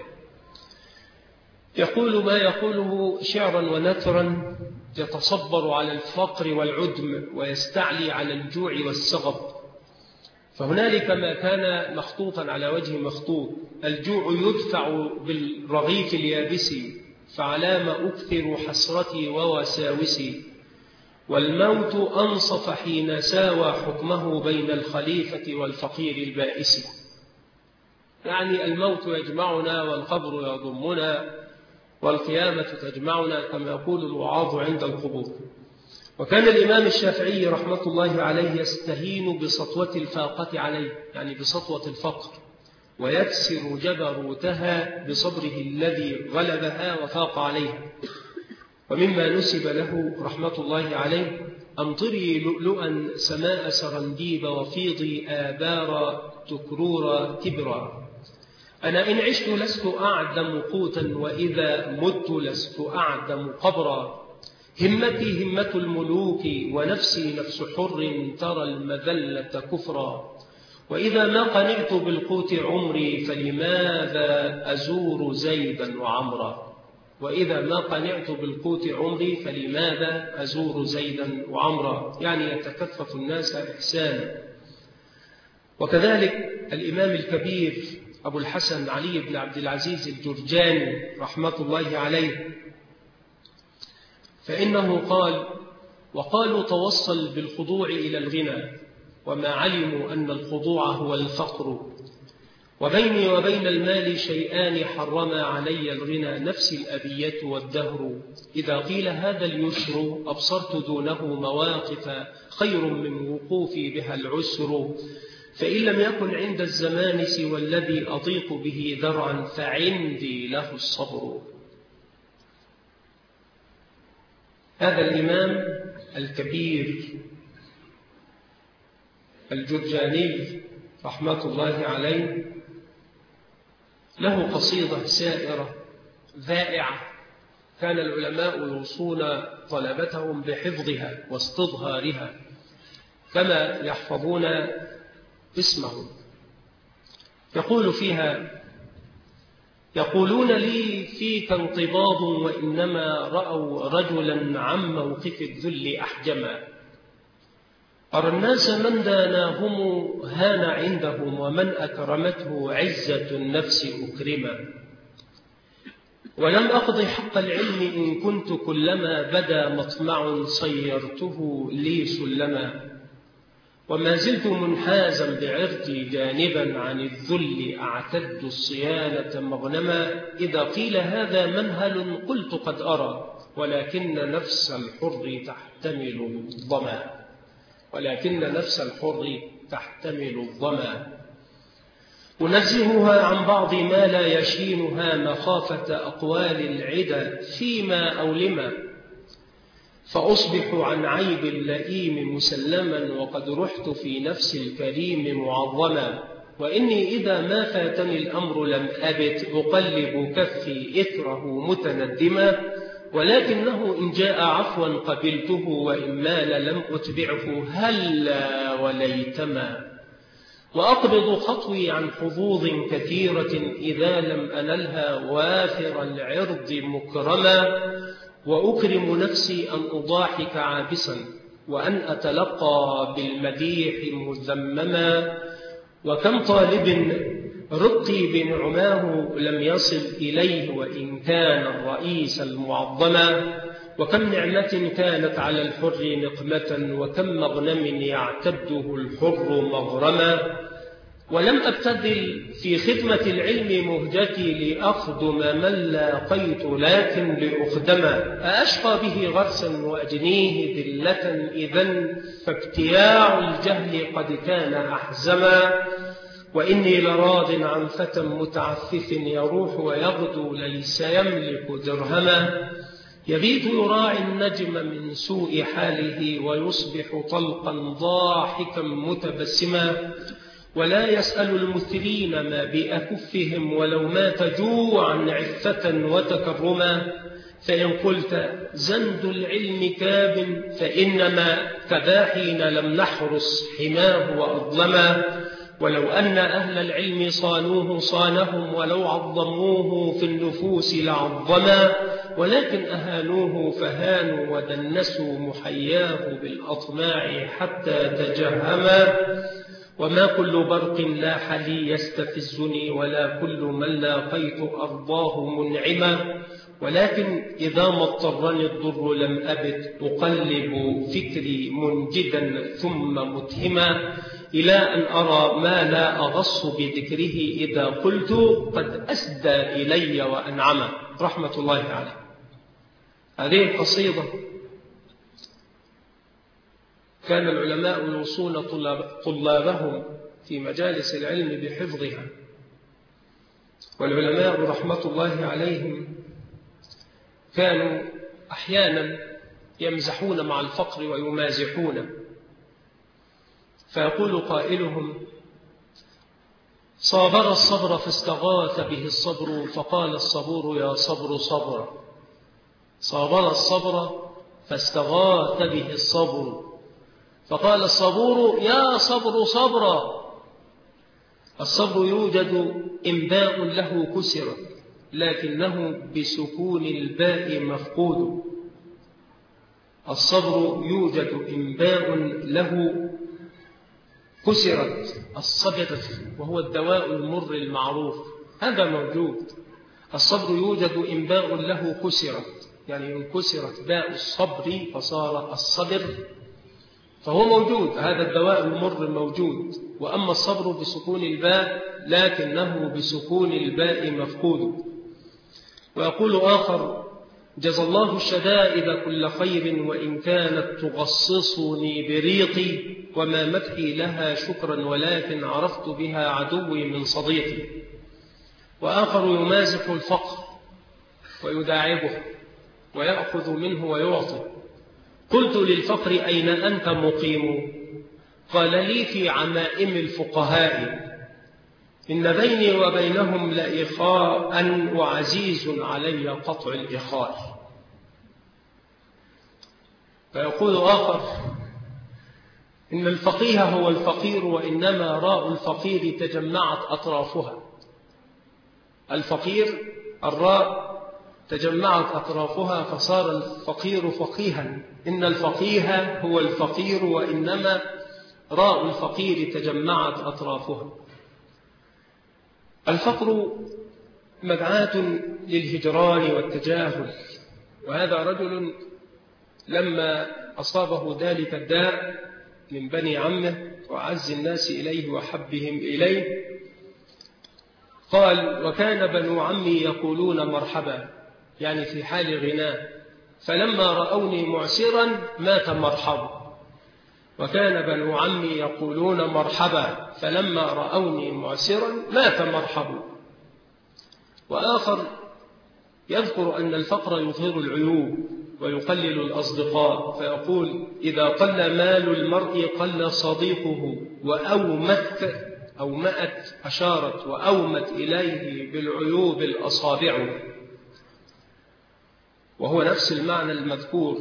يقول ما يقوله شعرا ونثرا، يتصبر على الفقر والعدم ويستعلي على الجوع والسغب. فهنالك ما كان مخطوطا على وجه مخطوط: الجوع يدفع بالرغيف اليابس، فعلام أكثر حسرتي ووساوسي، والموت أنصف حين ساوى حكمه بين الخليفة والفقير البائس. يعني الموت يجمعنا والقبر يضمنا والقيامة تجمعنا كما يقول الوعاظ عند القبور. وكان الإمام الشافعي رحمة الله عليه يستهين بسطوة الفاقة عليه، يعني بسطوة الفقر، ويكسر جبروتها بصبره الذي غلبها وفاق عليها. ومما نسب له رحمة الله عليه: أمطري لؤلؤا سماء سرنديب، وفيضي آبار تكرور تبرا. أنا إن عشت لست أعدم قوتا، وإذا مت لست أعدم قبرا. همتي همة الملوك، ونفسي نفس حر ترى المذلة كفرا. وإذا ما قنعت بالقوت عمري، فلماذا أزور زيدا وعمرا. وإذا ما قنعت بالقوت عمري، فلماذا أزور زيدا وعمرا، يعني يتكفف الناس إحسانا. وكذلك الإمام الكبير أبو الحسن علي بن عبد العزيز الجرجاني رحمة الله عليه، فإنه قال: وقالوا توصل بالخضوع إلى الغنى، وما علموا أن الخضوع هو الفقر. وبيني وبين المال شيئان حرما علي الغنى، نفسي الأبية والدهر. إذا قيل هذا اليسر، أبصرت دونه مواقف خير من وقوفي بها العسر. فإن لم يكن عند الزمان سوى الذي أضيق به ذرعا، فعندي له الصبر. هذا الإمام الكبير الجرجاني رحمة الله عليه له قصيدة سائرة ذائعة، كان العلماء يوصون طلبتهم بحفظها واستظهارها كما يحفظون اسمهم. يقول فيها: يقولون لي فيك انقباض، وإنما رأوا رجلا عن موقف الذل أحجما. أرى الناس من داناهم هان عندهم، ومن أكرمته عزة النفس أكرما. ولم أقض حق العلم إن كنت كلما بدا مطمع صيرته لي سلما. وما زلت منحازا بعرضي جانبا عن الذل، أعتد الصيانة مغنما. إذا قيل هذا منهل قلت قد أرى، ولكن نفس الحر تحتمل الظما. ولكن نفس الحر تحتمل الظما. أنزهها عن بعض ما لا يشينها، مخافة أقوال العدا فيما أولما. فأصبح عن عيب اللئيم مسلما، وقد رحت في نفس الكريم معظما. وإني إذا ما فاتني الأمر لم أبت أقلب كفي إثره متندما. ولكنه إن جاء عفوا قبلته، وإن مال لم أتبعه هلا وليتما. وأقبض خطوي عن حظوظ كثيرة، إذا لم أنلها وافر العرض مكرما. وأكرم نفسي أن أضاحك عابسا، وأن أتلقى بالمديح مذمما. وكم طالب رقي بنعماه لم يصل إليه، وإن كان الرئيس المعظما. وكم نعمة كانت على الحر نقمة، وكم مغنم يعتده الحر مغرما. ولم أبتذل في خدمة العلم مهجتي لأخدم من لاقيت لكن لأخدما، أأشقى به غرسا وأجنيه ذلة إذن، فابتياع الجهل قد كان أحزما. وإني لراض عن فتى متعفف يروح ويغدو ليس يملك درهما، يبيت يراعي النجم من سوء حاله ويصبح طلقا ضاحكا متبسما، ولا يسأل المثلين ما بأكفهم ولو مات جوعا عفة وتكرما. فإن قلت زند العلم كاب فإنما كذا حين لم نحرس حماه وأظلما، ولو أن أهل العلم صانوه صانهم ولو عظموه في النفوس لعظما، ولكن أهانوه فهانوا ودنسوا محياه بالأطماع حتى تجهما. وما كل برق لاح لي يستفزني ولا كل من لاقيت أرضاه منعما، ولكن إذا ما اضطرني الضر لم أبت أقلب فكري منجدا ثم متهما، إلى أن أرى ما لا أغص بذكره إذا قلت قد أسدى إلي وأنعما، رحمة الله عليه. هذه القصيدة كان العلماء يوصون طلابهم في مجالس العلم بحفظها، والعلماء رحمة الله عليهم كانوا أحيانا يمزحون مع الفقر ويمازحون، فيقول قائلهم صابر الصبر فاستغاث به الصبر فقال الصبور يا صبر صبرا، صابر الصبر فاستغاث به الصبر فقال الصبور يا صبر صبرا. الصبر يوجد إنباء له كسر لكنه بسكون الباء مفقود، الصبر يوجد إنباء له كسرت الصبر وهو الدواء المر المعروف، هذا موجود. الصبر يوجد إنباء له كسرت، يعني انكسرت باء الصبر فصار الصبر، فهو موجود، هذا الدواء المر موجود. وأما الصبر بسكون الباء لكنه بسكون الباء مفقود. ويقول آخر جزى الله الشدائد كل خير وإن كانت تغصصني بريقي، وما مدحي لها شكرا ولكن عرفت بها عدوي من صديقي. وآخر يمازح الفقر ويداعبه ويأخذ منه ويعطي، قلت للفقر أين أنت مقيم؟ قال لي في عمائم الفقهاء، إن بيني وبينهم لإخاء وعزيز علي قطع الإخاء. فيقول آخر إن الفقيه هو الفقير وإنما راء الفقير تجمعت أطرافها. الفقير الراء تجمعت أطرافها فصار الفقير فقيها، إن الفقيه هو الفقير وإنما راء الفقير تجمعت أطرافها. الفقر مدعاة للهجران والتجاهل، وهذا رجل لما أصابه ذلك الداء من بني عمه وأعز الناس إليه وحبهم إليه قال وكان بنو عمي يقولون مرحبا، يعني في حال غناه، فلما رأوني معسرا مات مرحبا. وكان بنو عمي يقولون مرحبا فلما رأوني معسرا مات مرحبا. وآخر يذكر أن الفقر يظهر العيوب ويقلل الأصدقاء، فيقول إذا قل مال المرء قل صديقه، وأومأت أشارت وأومت إليه بالعيوب الأصابع، وهو نفس المعنى المذكور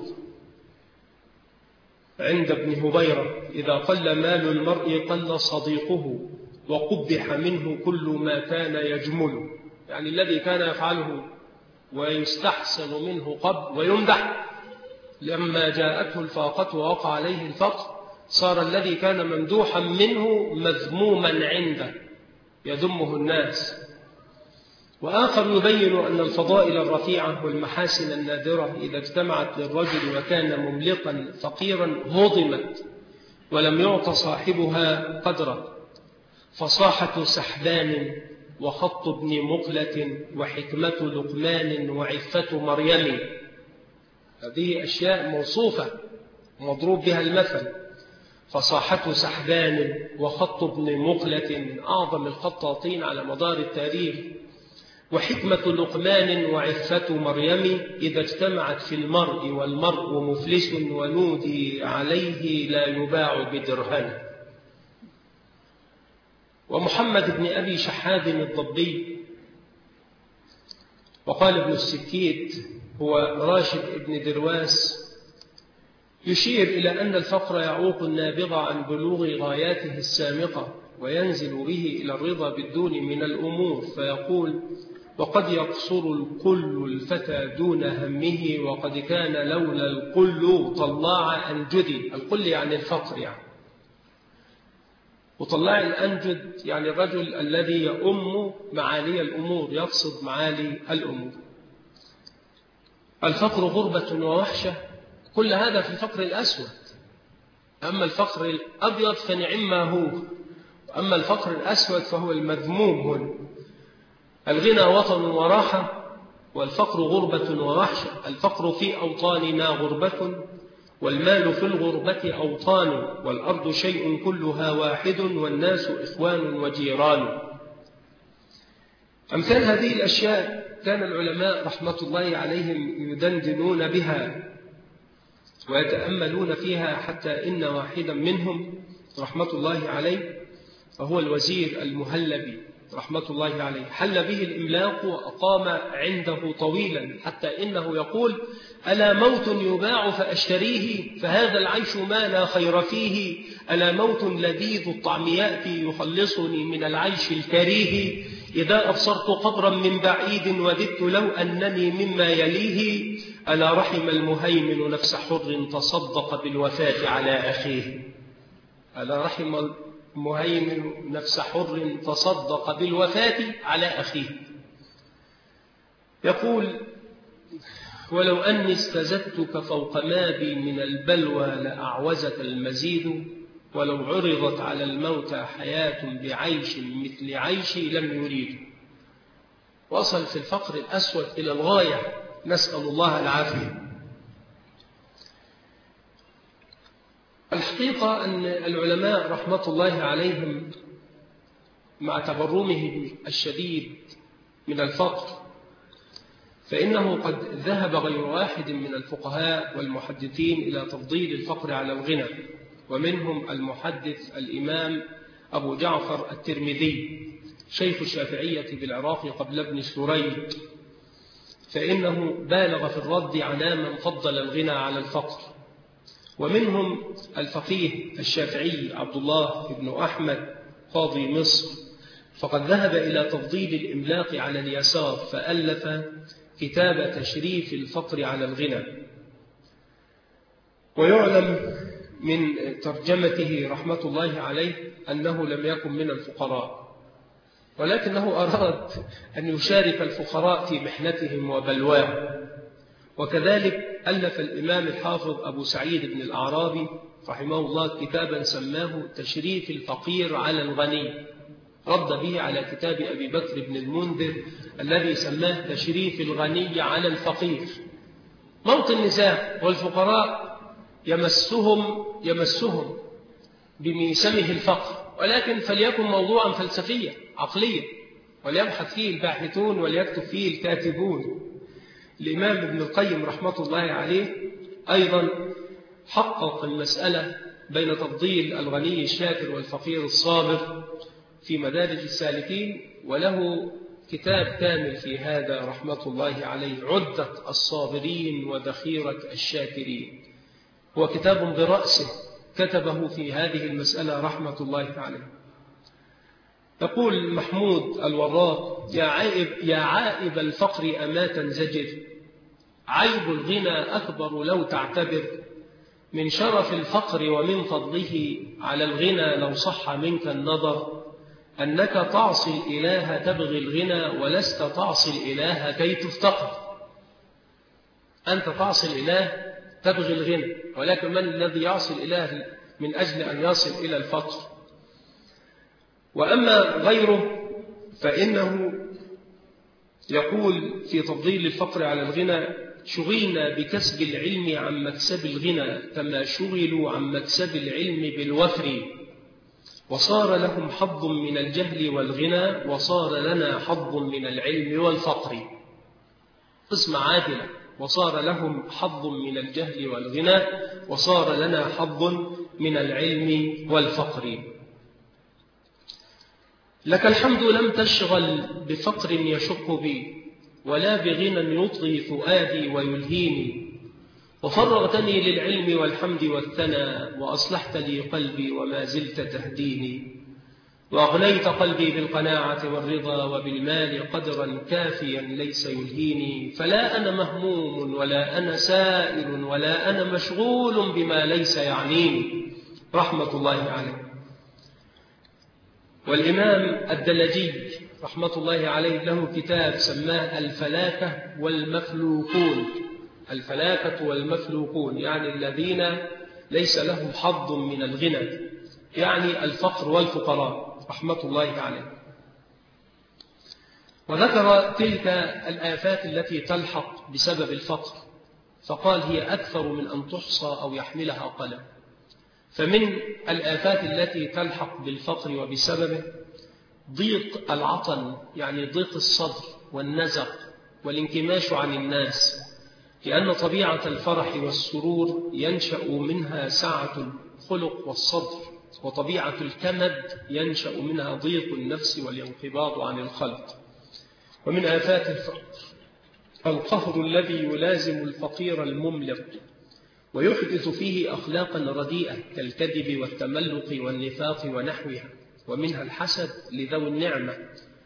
عند ابن هبيرة، إذا قل مال المرء قل صديقه وقبح منه كل ما كان يجمل، يعني الذي كان يفعله ويستحسن منه قبل ويمدح لما جاءته الفاقة ووقع عليه الفقر صار الذي كان ممدوحا منه مذموما عنده يذمه الناس. وآخر يبين أن الفضائل الرفيعة والمحاسن النادرة إذا اجتمعت للرجل وكان مملقا فقيرا هضمت ولم يعط صاحبها قدره، فصاحة سحبان وخط ابن مقلة وحكمة لقمان وعفة مريم. هذه أشياء موصوفة مضروب بها المثل. فصاحة سحبان وخط ابن مقلة أعظم الخطاطين على مدار التاريخ، وحكمة لقمان وعفة مريم إذا اجتمعت في المرء والمرء مفلس ونودي عليه لا يباع بدرهم. ومحمد بن أبي شحاد الضبي وقال ابن السكيت هو راشد بن درواس يشير إلى أن الفقر يعوق النابغ عن بلوغ غاياته السامقة وينزل به إلى الرضا بالدون من الأمور، فيقول: وقد يقصر الكل الفتى دون همه، وقد كان لولا الكل طلاع أنجدي. الكل يعني الفقر يعني، وطلاع الأنجد يعني الرجل الذي يؤم معالي الأمور، يقصد معالي الأمور. الفقر غربة ووحشة، كل هذا في الفقر الأسود. أما الفقر الأبيض فنعم ما هو، أما الفقر الأسود فهو المذموم هنا. الغنى وطن وراحة، والفقر غربة ووحشة. الفقر في أوطاننا غربة، والمال في الغربة أوطان، والأرض شيء كلها واحد، والناس إخوان وجيران. أمثال هذه الأشياء كان العلماء رحمة الله عليهم يدندنون بها ويتأملون فيها، حتى إن واحدا منهم رحمة الله عليه وهو الوزير المهلبي رحمة الله عليه حل به الإملاق وأقام عنده طويلا، حتى إنه يقول: ألا موت يباع فأشتريه، فهذا العيش ما لا خير فيه. ألا موت لذيذ الطعم يأتي يخلصني من العيش الكريه. إذا أبصرت قبرا من بعيد وددت لو أنني مما يليه. ألا رحم المهيمن نفس حر تصدق بالوفاة على أخيه. ألا رحم المهيمن نفس حر تصدق بالوفاة على أخيه. يقول: ولو أني استزدتك فوق ما بي من البلوى لأعوزك المزيد، ولو عرضت على الموتى حياة بعيش مثل عيشي لم يريد. وصل في الفقر الأسود إلى الغاية، نسأل الله العافية. الحقيقة أن العلماء رحمة الله عليهم مع تبرمهم الشديد من الفقر، فإنه قد ذهب غير واحد من الفقهاء والمحدثين إلى تفضيل الفقر على الغنى، ومنهم المحدث الإمام أبو جعفر الترمذي شيخ الشافعية بالعراق قبل ابن سريج، فإنه بالغ في الرد على من فضل الغنى على الفقر. ومنهم الفقيه الشافعي عبد الله بن أحمد قاضي مصر، فقد ذهب إلى تفضيل الإملاق على اليسار، فألف كتاب تشريف الفقر على الغنى. ويعلم من ترجمته رحمة الله عليه أنه لم يكن من الفقراء، ولكنه أراد أن يشارك الفقراء في محنتهم وبلواهم. وكذلك ألف الإمام الحافظ أبو سعيد بن الأعرابي رحمه الله كتابا سماه تشريف الفقير على الغني، رد به على كتاب أبي بكر بن المنذر الذي سماه تشريف الغني على الفقير. موت النساء والفقراء يمسهم بميسمه الفقر، ولكن فليكن موضوعا فلسفيا عقليا، وليبحث فيه الباحثون وليكتب فيه الكاتبون. الإمام ابن القيم رحمة الله عليه أيضا حقق المسألة بين تفضيل الغني الشاكر والفقير الصابر في مدارج السالكين، وله كتاب كامل في هذا رحمة الله عليه، عدة الصابرين وذخيرة الشاكرين. هو كتاب برأسه كتبه في هذه المسألة رحمة الله عليه. يقول محمود الوراق: يا عائب الفقر أما تنزجر، عيب الغنى أكبر لو تعتبر، من شرف الفقر ومن فضله على الغنى لو صح منك النظر، أنك تعصي الإله تبغي الغنى ولست تعصي الإله كي تفتقر. أنت تعصي الإله تبغي الغنى، ولكن من الذي يعصي الإله من أجل أن يصل إلى الفقر؟ وأما غيره فإنه يقول في تفضيل الفقر على الغنى: شغلنا بكسب العلم عن مكسب الغنى كما شغلوا عن مكسب العلم بالوفر، وصار لهم حظ من الجهل والغنى وصار لنا حظ من العلم والفقر. قسمة عادلة: وصار لهم حظ من الجهل والغنى وصار لنا حظ من العلم والفقر. لك الحمد لم تشغل بفقر يشق بي ولا بغنى يطغي فؤادي ويلهيني، وفرغتني للعلم والحمد والثنى وأصلحت لي قلبي وما زلت تهديني، وأغنيت قلبي بالقناعة والرضا وبالمال قدرا كافيا ليس يلهيني، فلا أنا مهموم ولا أنا سائل ولا أنا مشغول بما ليس يعنيني، رحمة الله عليه. والإمام الدلجي رحمة الله عليه له كتاب سماه الفلاكة والمفلوكون. الفلاكة والمفلوكون يعني الذين ليس لهم حظ من الغنى، يعني الفقر والفقراء، رحمة الله عليه. وذكر تلك الآفات التي تلحق بسبب الفقر، فقال: هي أكثر من أن تحصى أو يحملها قلم. فمن الآفات التي تلحق بالفقر وبسببه ضيق العطن، يعني ضيق الصدر والنزق والانكماش عن الناس، لأن طبيعة الفرح والسرور ينشأ منها سعة الخلق والصدر، وطبيعة الكمد ينشأ منها ضيق النفس والانقباض عن الخلق. ومن آفات الفقر القهر الذي يلازم الفقير المملق ويحدث فيه أخلاقا رديئة كالكذب والتملق والنفاق ونحوها، ومنها الحسد لذوي النعمة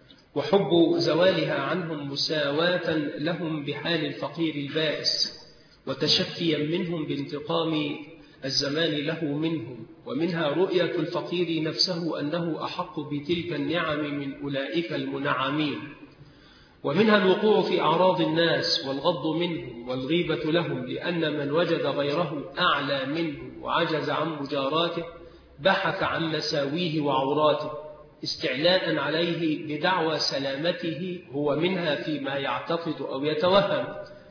وحب زوالها عنهم مساواة لهم بحال الفقير البائس، وتشفيا منهم بانتقام الزمان له منهم. ومنها رؤية الفقير نفسه أنه أحق بتلك النعم من أولئك المنعمين. ومنها الوقوع في أعراض الناس والغض منهم والغيبة لهم، لأن من وجد غيره أعلى منه وعجز عن مجاراته بحث عن مساويه وعوراته استعلاء عليه بدعوى سلامته هو منها فيما يعتقد أو يتوهم،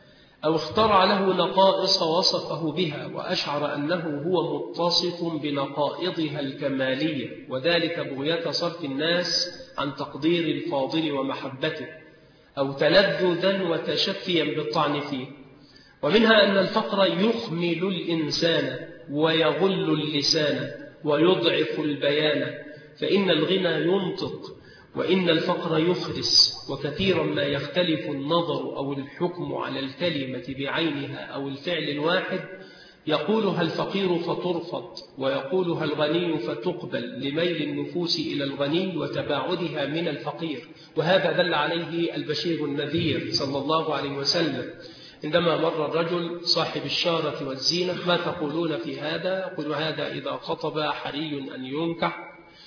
أو اخترع له نقائص وصفه بها وأشعر أنه هو متصف بنقائضها الكمالية، وذلك بغية صرف الناس عن تقدير الفاضل ومحبته، أو تلذذا وتشفيا بالطعن فيه. ومنها أن الفقر يخمل الإنسان ويغل اللسان ويضعف البيان، فإن الغنى ينطق وإن الفقر يخرس، وكثيرا ما يختلف النظر أو الحكم على الكلمة بعينها أو الفعل الواحد، يقولها الفقير فترفض ويقولها الغني فتقبل لميل النفوس إلى الغني وتباعدها من الفقير. وهذا دل عليه البشير النذير صلى الله عليه وسلم عندما مر الرجل صاحب الشارة والزينة: ما تقولون في هذا؟ يقول: هذا إذا خطب حري أن ينكح،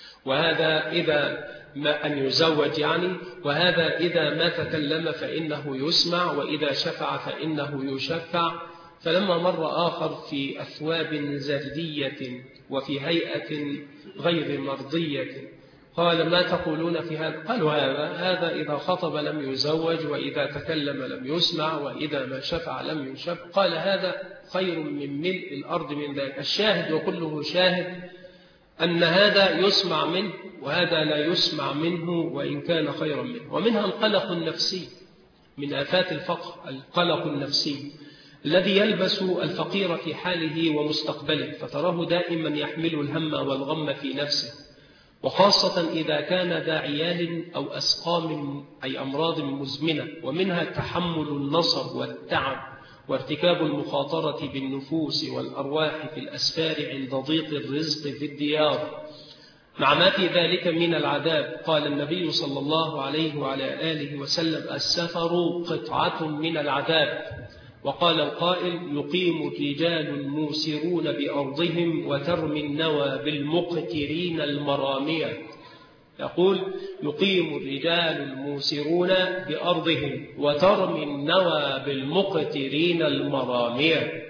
وهذا إذا ما أن يزوج يعني، وهذا إذا ما تكلم فإنه يسمع، وإذا شفع فإنه يشفع. فلما مر آخر في أثواب زردية وفي هيئة غير مرضية قال: ما تقولون في هذا؟ قالوا: هذا إذا خطب لم يزوج، وإذا تكلم لم يسمع، وإذا ما شفع لم يشفع. قال: هذا خير من ملء الأرض من ذلك. الشاهد وكله شاهد أن هذا يسمع منه وهذا لا يسمع منه وإن كان خيرا منه. ومنها القلق النفسي، من آفات الفقر القلق النفسي الذي يلبس الفقير في حاله ومستقبله، فتراه دائما يحمل الهم والغم في نفسه، وخاصة إذا كان ذا عيال أو أسقام أي أمراض مزمنة. ومنها تحمل النصب والتعب وارتكاب المخاطرة بالنفوس والأرواح في الأسفار عند ضيق الرزق في الديار، مع ما في ذلك من العذاب. قال النبي صلى الله عليه وعلى آله وسلم: السفر قطعة من العذاب. وقال القائل: يقيم الرجال الموسرون بأرضهم وترمي النوى بالمقترين المرامية. يقول: يقيم الرجال الموسرون بأرضهم وترمي النوى بالمقترين المرامية.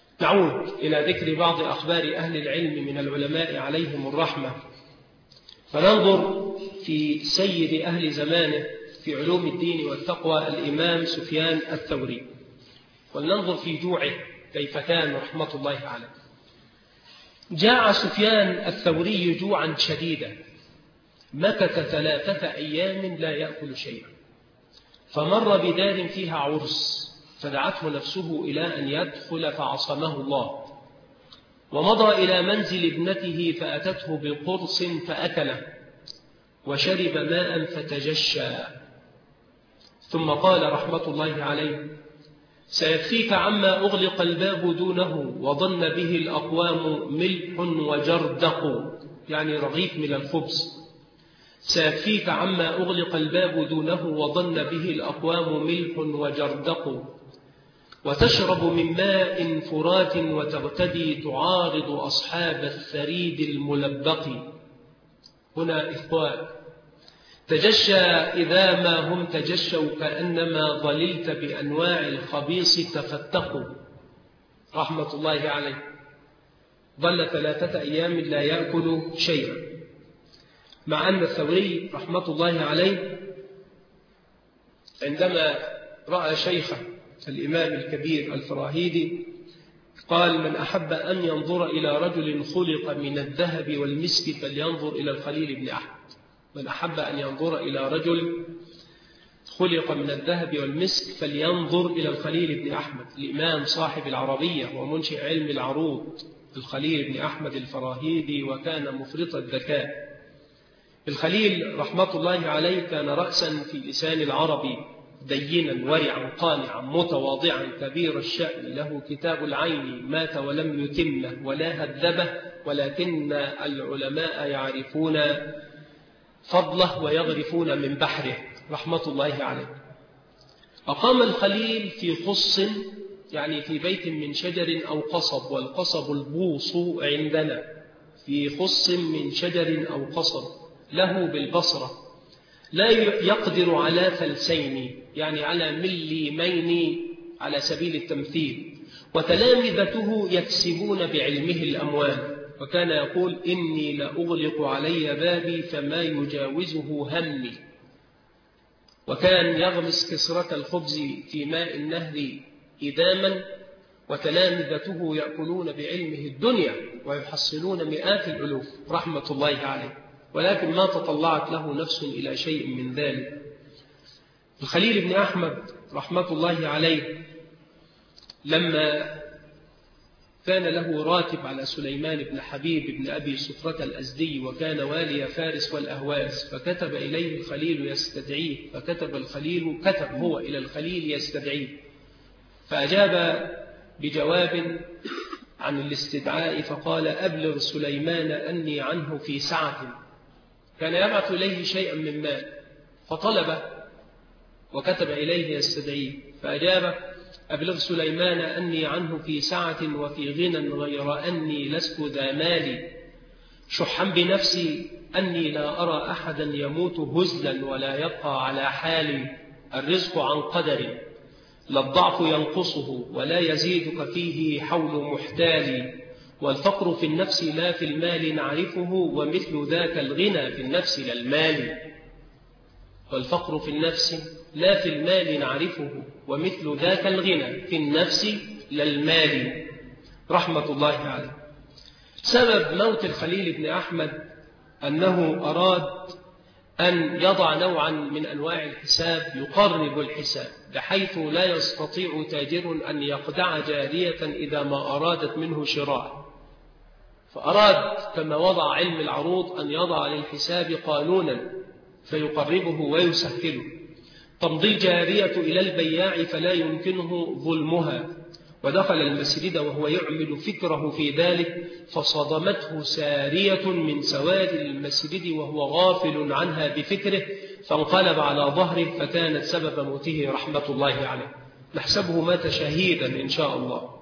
نعود إلى ذكر بعض أخبار أهل العلم من العلماء عليهم الرحمة. فننظر في سيد أهل زمانه في علوم الدين والتقوى الإمام سفيان الثوري، ولننظر في جوعه كيف كان رحمة الله عليه. جاع سفيان الثوري جوعا شديدا، مكث 3 أيام لا يأكل شيئا، فمر بدار فيها عرس فدعته نفسه إلى أن يدخل فعصمه الله، ومضى إلى منزل ابنته فأتته بقرص فأكله وشرب ماء فتجشى، ثم قال رحمة الله عليه: سيكفيك عما أغلق الباب دونه وظن به الأقوام ملح وجردق، يعني رغيف من الخبز. سيكفيك عما أغلق الباب دونه وظن به الأقوام ملح وجردق، وتشرب من ماء فرات وتغتدي تعارض أصحاب الثريد الملبق. هنا إخوان، تجشى إذا ما هم تجشوا كأنما ظللت بأنواع الخبيص تفتقوا، رحمة الله عليه. ظل 3 أيام لا يأكل شيئا، مع أن الثوري رحمة الله عليه عندما رأى شيخه الإمام الكبير الفراهيدي قال: من أحب أن ينظر إلى رجل خلق من الذهب والمسك فلينظر إلى الخليل بن أحمد. من أحب أن ينظر إلى رجل خلق من الذهب والمسك فلينظر إلى الخليل بن أحمد، الإمام صاحب العربية ومنشئ علم العروض الخليل بن أحمد الفراهيدي، وكان مفرط الذكاء. الخليل رحمة الله عليه كان رأسا في لسان العربي، دينا ورعا قانعا متواضعا كبير الشأن، له كتاب العين مات ولم يتمه ولا هذبه، ولكن العلماء يعرفون فضله ويغرفون من بحره رحمة الله عليه. أقام الخليل في خص، يعني في بيت من شجر أو قصب، والقصب البوص عندنا، في خص من شجر أو قصب له بالبصرة، لا يقدر على فلسين، يعني على مليمين على سبيل التمثيل، وتلامذته يكسبون بعلمه الأموال، وكان يقول: إني لأغلق علي بابي فما يجاوزه همي. وكان يغمس كسرة الخبز في ماء النهر إداما، وتلامذته يأكلون بعلمه الدنيا ويحصلون مئات الألوف رحمة الله عليه، ولكن ما تطلعت له نفس إلى شيء من ذلك. الخليل بن أحمد رحمة الله عليه لما كان له راتب على سليمان بن حبيب بن أبي صفرة الأزدي، وكان والي فارس والأهواز، فكتب إليه الخليل يستدعيه، كتب هو إلى الخليل يستدعيه، فأجاب بجواب عن الاستدعاء فقال: أبلغ سليمان أني عنه في سعة. كان يبعث إليه شيئا من مال فطلبه وكتب إليه يستدعيه، فأجاب: أبلغ سليمان أني عنه في سعة وفي غنى، غير أني لست ذا مالي، شحا بنفسي أني لا أرى أحدا يموت هزلا ولا يبقى على حال، الرزق عن قدر، لا الضعف ينقصه ولا يزيدك فيه حول محتال، والفقر في النفس لا في المال نعرفه، ومثل ذاك الغنى في النفس لا المال. والفقر في النفس لا في المال نعرفه، ومثل ذاك الغنى في النفس لا المال رحمة الله عليه. سبب موت الخليل بن أحمد أنه أراد أن يضع نوعا من أنواع الحساب يقرب الحساب، بحيث لا يستطيع تاجر أن يخدع جارية إذا ما أرادت منه شراء، فأراد كما وضع علم العروض أن يضع للحساب قانونا فيقربه ويسهله. تمضي الجارية إلى البياع فلا يمكنه ظلمها، ودخل المسجد وهو يعمل فكره في ذلك، فصدمته سارية من سواد المسجد وهو غافل عنها بفكره، فانقلب على ظهره، فكانت سبب موته رحمة الله عليه. نحسبه مات شهيدا إن شاء الله.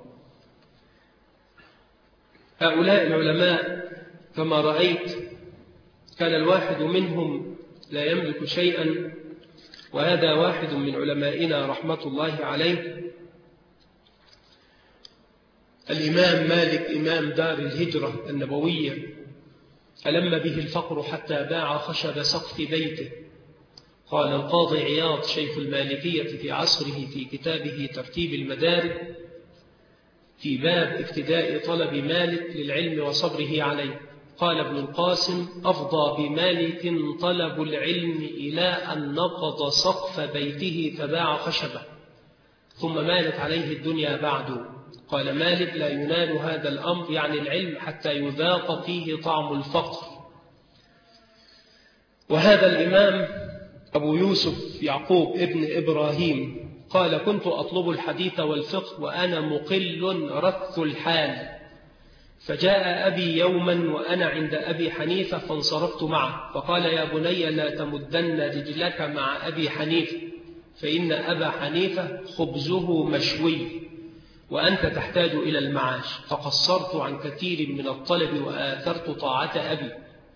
هؤلاء العلماء كما رأيت كان الواحد منهم لا يملك شيئا، وهذا واحد من علمائنا رحمة الله عليه، الإمام مالك إمام دار الهجرة النبوية ألم به الفقر حتى باع خشب سقف بيته. قال القاضي عياض شيخ المالكية في عصره في كتابه ترتيب المدارك في باب ابتداء طلب مالك للعلم وصبره عليه، قال ابن القاسم: أفضى بمالك طلب العلم إلى أن نقض سقف بيته فباع خشبه، ثم مالت عليه الدنيا بعد. قال مالك: لا ينال هذا الأمر يعني العلم حتى يذاق فيه طعم الفقر. وهذا الإمام أبو يوسف يعقوب ابن إبراهيم قال: كنت أطلب الحديث والفقه وأنا مقل رث الحال، فجاء أبي يوما وأنا عند أبي حنيفة فانصرفت معه، فقال: يا بني لا تمدن رجلك مع أبي حنيفة، فإن أبا حنيفة خبزه مشوي وأنت تحتاج إلى المعاش. فقصرت عن كثير من الطلب وآثرت طاعة أبي،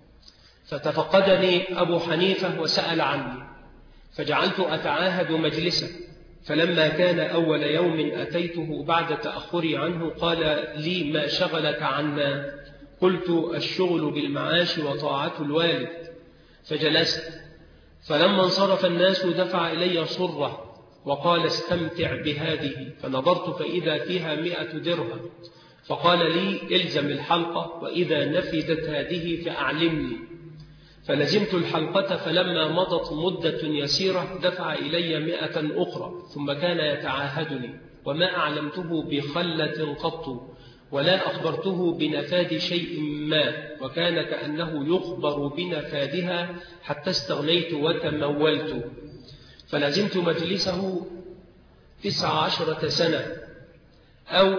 فتفقدني أبو حنيفة وسأل عني، فجعلت أتعاهد مجلسه، فلما كان أول يوم أتيته بعد تأخري عنه قال لي: ما شغلك عنا؟ قلت: الشغل بالمعاش وطاعة الوالد. فجلست، فلما انصرف الناس دفع إلي صرة وقال: استمتع بهذه. فنظرت فإذا فيها 100 درهم، فقال لي: الزم الحلقة، وإذا نفدت هذه فأعلمني. فلزمت الحلقة، فلما مضت مدة يسيرة دفع إلي 100 أخرى، ثم كان يتعاهدني، وما أعلمته بخلة قط ولا أخبرته بنفاد شيء ما، وكان كأنه يخبر بنفادها حتى استغنيت وتمولت. فلزمت مجلسه 19 سنة أو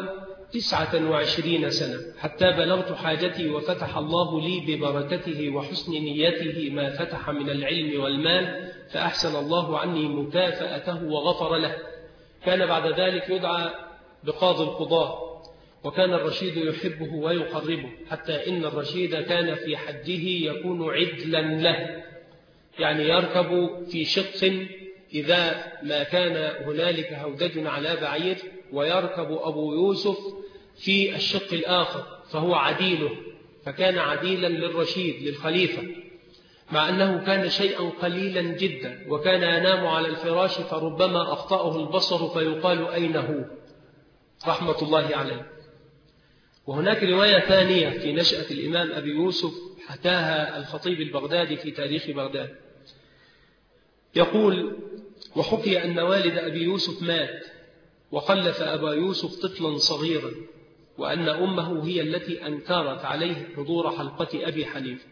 29 سنة، حتى بلغت حاجتي وفتح الله لي ببركته وحسن نيته ما فتح من العلم والمال، فأحسن الله عني مكافأته وغفر له. كان بعد ذلك يدعى بقاضي القضاة، وكان الرشيد يحبه ويقربه، حتى إن الرشيد كان في حده يكون عدلا له، يعني يركب في شق إذا ما كان هنالك هودج على بعير، ويركب أبو يوسف في الشق الآخر فهو عديله، فكان عديلا للرشيد للخليفة، مع أنه كان شيئا قليلا جدا، وكان ينام على الفراش فربما أخطأه البصر فيقال: أين هو؟ رحمة الله عليه. وهناك رواية ثانية في نشأة الإمام أبي يوسف حكاها الخطيب البغدادي في تاريخ بغداد، يقول: وحكي أن والد أبي يوسف مات وخلف أبا يوسف طفلا صغيرا، وأن أمه هي التي أنكرت عليه حضور حلقة أبي حنيفة.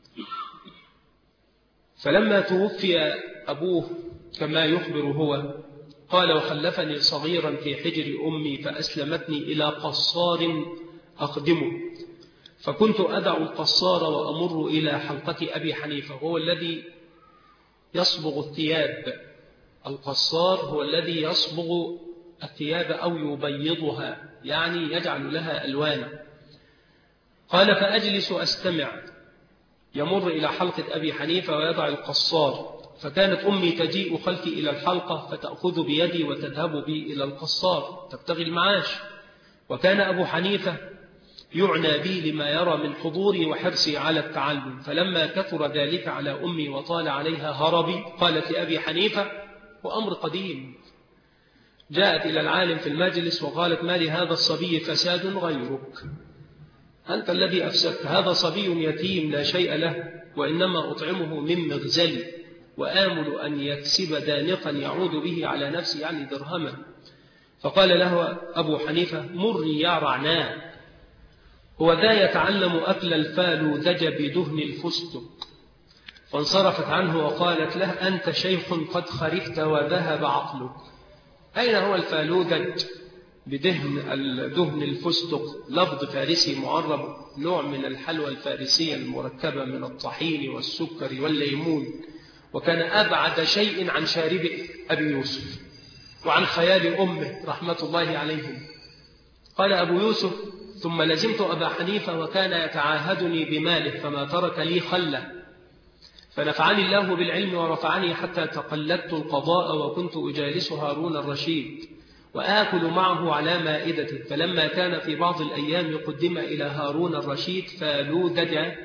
فلما توفي أبوه كما يخبر هو، قال: وخلفني صغيرا في حجر أمي فأسلمتني إلى قصار أخدمه، فكنت أدع القصار وأمر إلى حلقة أبي حنيفة، وهو الذي يصبغ الثياب. القصار هو الذي يصبغ الثياب أو يبيضها، يعني يجعل لها ألوانا. قال: فأجلس أستمع، يمر إلى حلقة أبي حنيفة ويضع القصار، فكانت أمي تجيء خلفي إلى الحلقة فتأخذ بيدي وتذهب بي إلى القصار تبتغي المعاش، وكان أبو حنيفة يعنى بي لما يرى من حضوري وحرصي على التعلم. فلما كثر ذلك على أمي وطال عليها هربي، قالت لأبي حنيفة، وأمر قديم، جاءت إلى العالم في المجلس وقالت: ما لهذا الصبي فساد غيرك، أنت الذي أفسدت، هذا صبي يتيم لا شيء له، وإنما أطعمه من مغزلي، وآمل أن يكسب دانقا يعود به على نفسي، يعني درهما. فقال له أبو حنيفة: مري يا رعناه، هو ذا يتعلم أكل الفالوذج بدهن الفستق. فانصرفت عنه وقالت له: أنت شيخ قد خرفت وذهب عقلك. أين هو الفالوذج بدهن الفستق؟ لفظ فارسي معرب، نوع من الحلوى الفارسية المركبة من الطحين والسكر والليمون، وكان أبعد شيء عن شارب أبي يوسف وعن خيال أمه رحمة الله عليهم. قال أبو يوسف: ثم لزمت أبا حنيفة وكان يتعاهدني بماله، فما ترك لي خلة، فنفعني الله بالعلم ورفعني حتى تقلدت القضاء، وكنت أجالس هارون الرشيد وآكل معه على مائدته. فلما كان في بعض الأيام قدم إلى هارون الرشيد فالوذج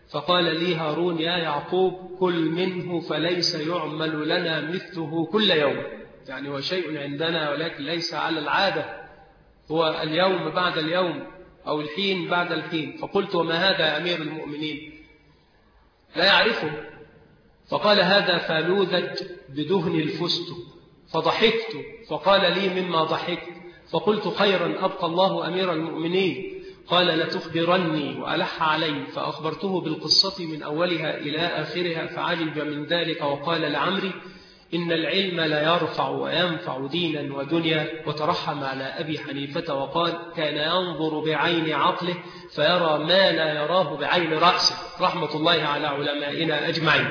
فقال لي هارون يا يعقوب كل منه فليس يعمل لنا مثله كل يوم، يعني هو شيء عندنا ولكن ليس على العادة، هو اليوم بعد اليوم أو الحين بعد الحين. فقلت وما هذا يا أمير المؤمنين؟ لا يعرفه. فقال هذا فالوذج بدهن الفستق. فضحكت، فقال لي مما ضحكت؟ فقلت خيرا أبقى الله أمير المؤمنين. قال لتخبرني وألح علي، فأخبرته بالقصة من أولها إلى آخرها فعجب من ذلك وقال لعمري إن العلم لا يرفع وينفع دينا ودنيا. وترحم على أبي حنيفة وقال كان ينظر بعين عقله فيرى ما لا يراه بعين رأسه، رحمة الله على علمائنا أجمعين.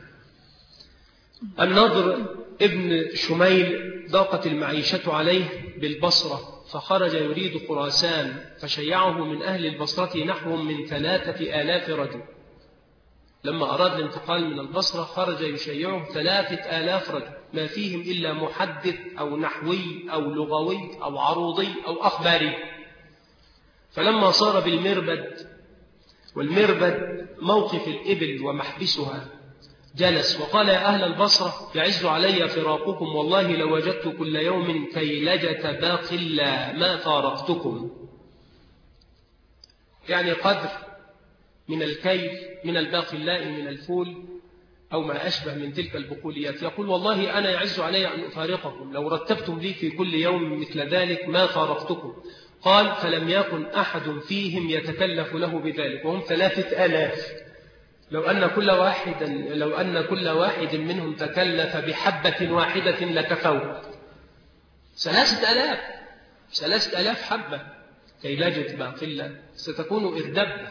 النضر ابن شميل ضاقت المعيشة عليه بالبصرة فخرج يريد خراسان، فشيعه من أهل البصرة نحو من 3000 رجل. لما أراد الانتقال من البصرة خرج يشيعه 3000 رجل، ما فيهم إلا محدث أو نحوي أو لغوي أو عروضي أو أخباري. فلما صار بالمربد، والمربد موقف الإبل ومحبسها، جلس وقال يا أهل البصرة يعز علي فراقكم، والله لو وجدت كل يوم كيلجة باقلا ما فارقتكم. يعني قدر من الكيل من الباقلاء من الفول أو ما أشبه من تلك البقوليات. يقول والله أنا يعز علي أن أفارقكم، لو رتبتم لي في كل يوم مثل ذلك ما فارقتكم. قال فلم يكن أحد فيهم يتكلف له بذلك، وهم 3000. لو أن كل واحد منهم تكلف بحبة واحدة لكفوا. 3000 حبة كيلجة باقلة ستكون إردبة.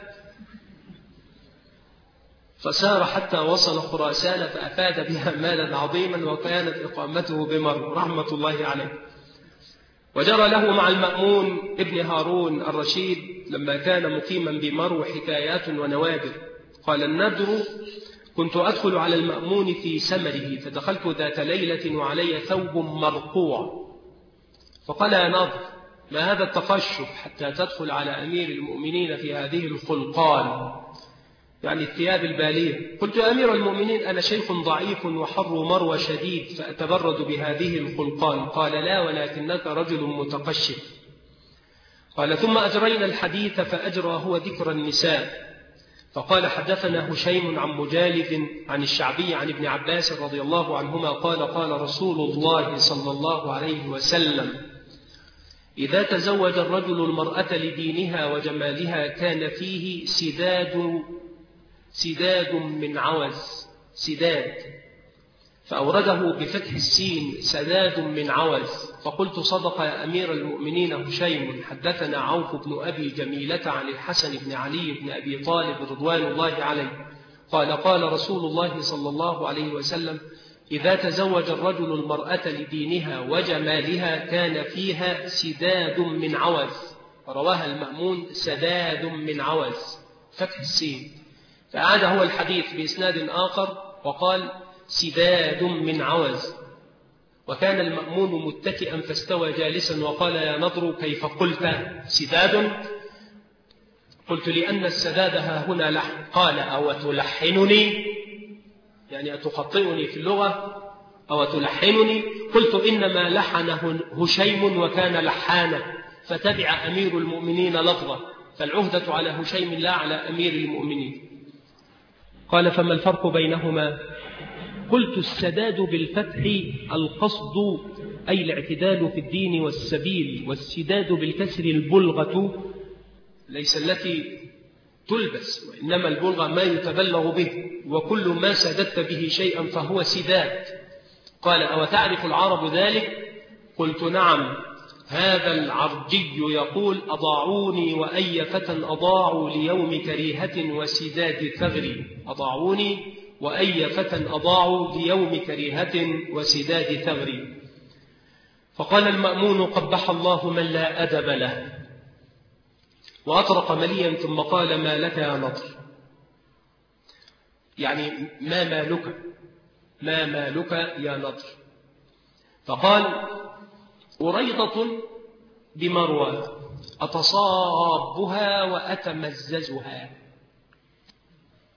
فسار حتى وصل خراسان فأفاد بها مالا عظيما، وكانت إقامته بمرو رحمة الله عليه. وجرى له مع المأمون ابن هارون الرشيد لما كان مقيما بمرو حكايات ونوادر. قال النضر كنت أدخل على المأمون في سمره، فدخلت ذات ليلة وعلي ثوب مرقوع، فقال يا نضر ما هذا التقشف حتى تدخل على أمير المؤمنين في هذه الخلقان، يعني الثياب البالية. قلت يا أمير المؤمنين أنا شيخ ضعيف وحر مروى شديد فأتبرد بهذه الخلقان. قال لا ولكنك رجل متقشف. قال ثم أجرينا الحديث فأجرى هو ذكر النساء. فقال حدثنا هشيم عن مجالد عن الشعبي عن ابن عباس رضي الله عنهما قال قال رسول الله صلى الله عليه وسلم إذا تزوج الرجل المرأة لدينها وجمالها كان فيه سداد من عوز، سداد، فأورده بفتح السين سداد من عوز. فقلت صدق يا أمير المؤمنين هشيم. حدثنا عوف بن أبي جميلة عن الحسن بن علي بن أبي طالب رضوان الله عليه قال قال رسول الله صلى الله عليه وسلم إذا تزوج الرجل المرأة لدينها وجمالها كان فيها سداد من عوز. رواها المأمون سداد من عوز فتح السين. فعاد هو الحديث بإسناد آخر وقال سداد من عوز. وكان المأمون متكئا فاستوى جالسا وقال يا نضر كيف قلت سداد؟ قلت لأن السداد ها هنا لحن. قال أو تلحنني، يعني أتخطئني في اللغة أو تلحنني؟ قلت إنما لحن هشيم وكان لحانا فتبع أمير المؤمنين لفظه، فالعهدة على هشيم لا على أمير المؤمنين. قال فما الفرق بينهما؟ قلت السداد بالفتح القصد أي الاعتدال في الدين والسبيل، والسداد بالكسر البلغة ليس التي تلبس، وإنما البلغة ما يتبلغ به، وكل ما سددت به شيئا فهو سداد. قال أو تعرف العرب ذلك؟ قلت نعم. هذا العرجي يقول أضاعوني وأي فتى أضاعوا ليوم كريهة وسداد ثغري. أضاعوني وأي فتى أضاعوا ليوم كريهة وسداد ثغري. فقال المأمون قبح الله من لا أدب له، وأطرق مليا ثم قال ما لك يا نضر، يعني ما مالك يا نضر؟ فقال أريضة بمروى أتصابها وأتمززها.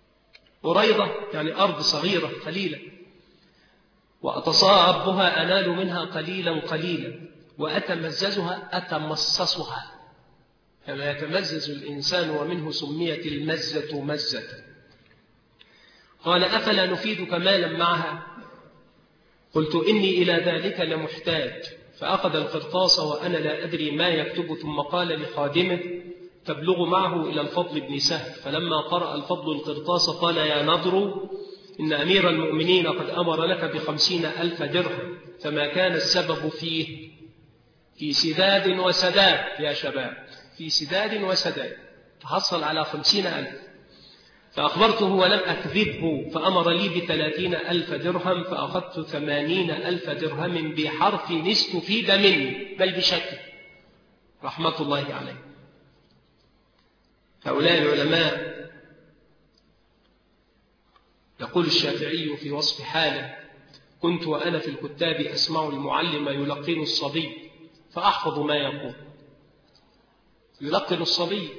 أريضة يعني أرض صغيرة قليلة، وأتصاعب بها أنال منها قليلا قليلا، وأتمززها أتمصصها كما يتمزز الإنسان، ومنه سميت المزة مزة. قال أفلا نفيدك مالا معها؟ قلت إني إلى ذلك لمحتاج. فأخذ القرطاس وأنا لا أدري ما يكتب، ثم قال لخادمه تبلغ معه إلى الفضل بن سهل. فلما قرأ الفضل القرطاس قال يا نضر إن أمير المؤمنين قد أمر لك ب50,000 درهم، فما كان السبب فيه؟ في سداد وسداد يا شباب، في سداد وسداد، تحصل على 50,000. فأخبرته ولم أكذبه، فأمر لي ب30,000 درهم، فأخذت 80,000 درهم بحرف نستفيد مني بل بشكل، رحمة الله عليه. هؤلاء العلماء. يقول الشافعي في وصف حاله كنت وأنا في الكتاب أسمع المعلم يلقن الصبي فأحفظ ما يقول. يلقن الصبي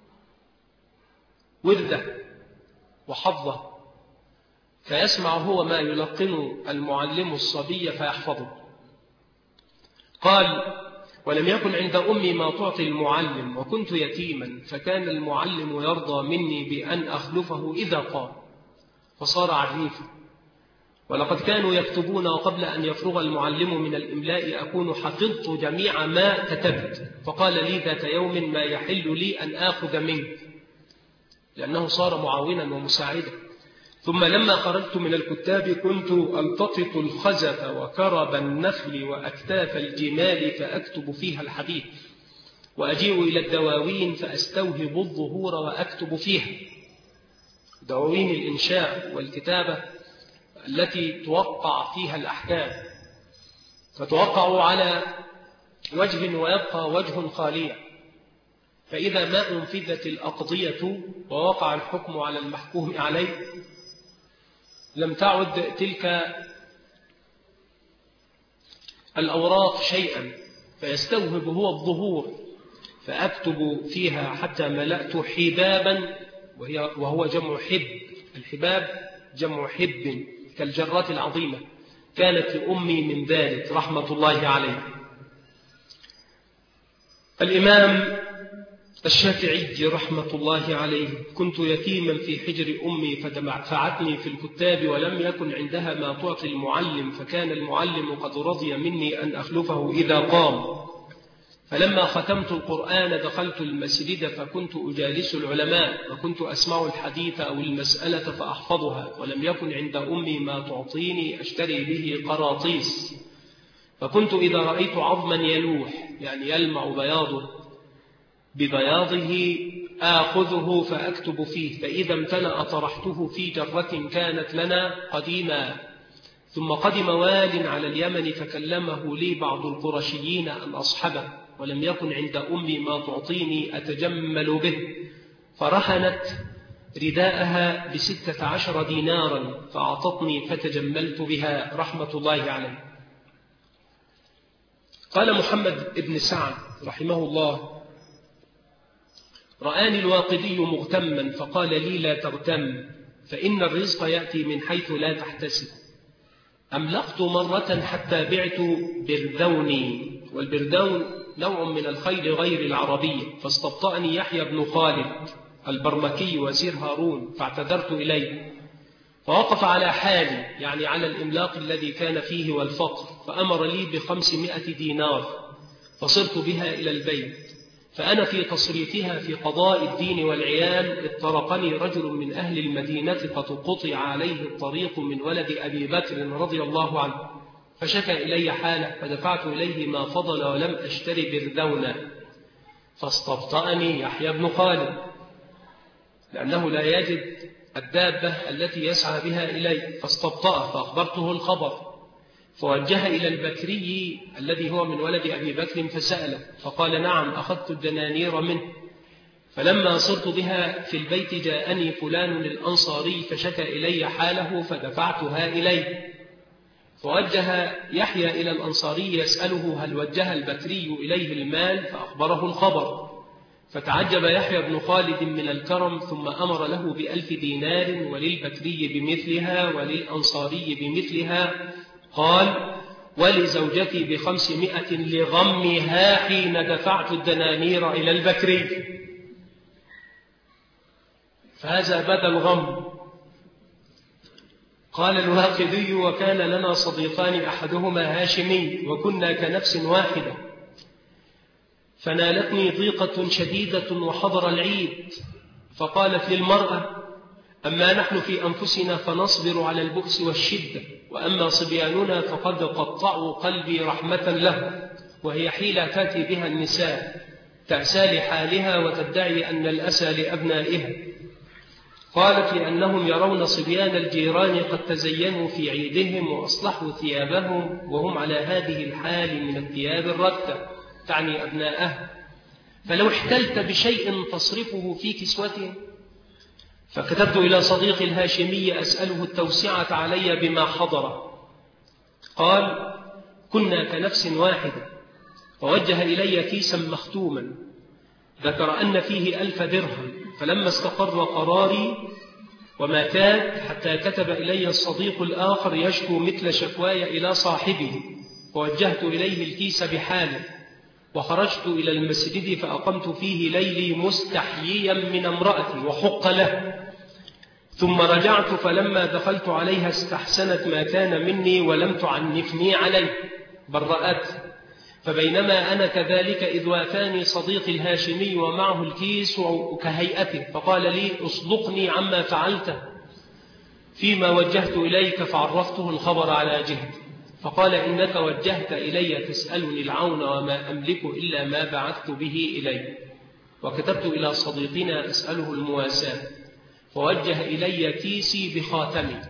ورده وحظه، فيسمع هو ما يلقن المعلم الصبي فيحفظه. قال ولم يكن عند أمي ما تعطي المعلم، وكنت يتيما، فكان المعلم يرضى مني بأن أخلفه إذا قام، فصار عريفا. ولقد كانوا يكتبون، وقبل أن يفرغ المعلم من الإملاء أكون حفظت جميع ما كتبت. فقال لي ذات يوم ما يحل لي أن آخذ منك، لأنه صار معاونا ومساعدا. ثم لما خرجت من الكتاب كنت ألتقط الخزف وكرب النخل وأكتاف الجمال فأكتب فيها الحديث، وأجيء إلى الدواوين فأستوهب الظهور وأكتب فيها. دواوين الإنشاء والكتابة التي توقع فيها الأحكام، فتوقع على وجه ويبقى وجه خاليا، فإذا ما أنفذت الأقضية ووقع الحكم على المحكوم عليه لم تعد تلك الأوراق شيئا، فيستوهب هو الظهور، فأكتب فيها حتى ملأت حبابا، وهو جمع حب. الحباب جمع حب كالجرات العظيمة. كانت لأمي من ذلك رحمة الله عليه. الإمام الشافعي رحمة الله عليه كنت يتيما في حجر أمي فدفعتني في الكتاب، ولم يكن عندها ما تعطي المعلم، فكان المعلم قد رضي مني أن أخلفه إذا قام. فلما ختمت القرآن دخلت المسجد فكنت أجالس العلماء، وكنت أسمع الحديث أو المسألة فأحفظها، ولم يكن عند أمي ما تعطيني أشتري به قراطيس. فكنت إذا رأيت عظما يلوح يعني يلمع بياضه ببياضه آخذه فأكتب فيه، فإذا امتلأ طرحته في جرة كانت لنا قديما. ثم قدم وال على اليمن فكلمه لي بعض القرشيين أن أصحبه، ولم يكن عند أمي ما تعطيني أتجمل به، فرهنت رداءها ب16 دينارا فأعطتني فتجملت بها رحمة الله عليه. قال محمد بن سعد رحمه الله رآني الواقدي مغتما فقال لي لا تغتم، فإن الرزق يأتي من حيث لا تحتسب. أملقت مرة حتى بعت بردوني، والبردون نوع من الخيل غير العربية، فاستبطأني يحيى بن خالد البرمكي وزير هارون، فاعتذرت إليه فوقف على حالي يعني على الإملاق الذي كان فيه والفقر، فأمر لي ب500 دينار، فصرت بها إلى البيت. فأنا في تصريفها في قضاء الدين والعيال اطرقني رجل من أهل المدينة فتقطع عليه الطريق من ولد أبي بكر رضي الله عنه، فشكى إلي حاله، فدفعت إليه ما فضل ولم أشتري بردونا، فاستبطأني يحيى بن خالد لأنه لا يجد الدابة التي يسعى بها إلي، فاستبطأ، فأخبرته الخبر، فوجه إلى البكري الذي هو من ولد أبي بكر فسأله، فقال نعم أخذت الدنانير منه. فلما صرت بها في البيت جاءني فلان الأنصاري فشكى إلي حاله فدفعتها إليه، فوجه يحيى إلى الأنصاري يسأله هل وجه البكري إليه المال، فأخبره الخبر، فتعجب يحيى بن خالد من الكرم، ثم أمر له ب1000 دينار، وللبكري بمثلها، وللأنصاري بمثلها. قال: ولزوجتي ب500 لغمها حين دفعت الدنانير إلى البكري. فهذا بدل غم. قال الواقدي: وكان لنا صديقان أحدهما هاشمي، وكنا كنفس واحدة، فنالتني ضيقة شديدة وحضر العيد، فقالت للمرأة: أما نحن في أنفسنا فنصبر على البؤس والشدة، وأما صبياننا فقد قطعوا قلبي رحمة له. وهي حيلة تأتي بها النساء، تأسى لحالها وتدعي أن الأسى لأبنائها. قالت: لأنهم يرون صبيان الجيران قد تزينوا في عيدهم وأصلحوا ثيابهم، وهم على هذه الحال من الثياب الردة، تعني أبناءها، فلو احتلت بشيء تصرفه في كسوتهم. فكتبت إلى صديقي الهاشمي أسأله التوسعة علي بما حضر. قال: كنا كنفس واحدة. فوجه إلي كيسا مختوما ذكر أن فيه 1000 درهم. فلما استقر قراري وما كان، حتى كتب إلي الصديق الآخر يشكو مثل شكواي إلى صاحبه، فوجهت إليه الكيس بحاله، وخرجت إلى المسجد فأقمت فيه ليلي مستحييا من امرأتي، وحق له. ثم رجعت، فلما دخلت عليها استحسنت ما كان مني ولم تعنفني عليه، برأت. فبينما أنا كذلك إذ وافاني صديقي الهاشمي ومعه الكيس كهيئته، فقال لي: اصدقني عما فعلته فيما وجهت إليك. فعرفته الخبر على جهتي، فقال: إنك وجهت إلي تسألني العون، وما أملك إلا ما بعثت به إلي. وكتبت إلى صديقنا أسأله المواساة، فوجه إلي كيسي بخاتمي.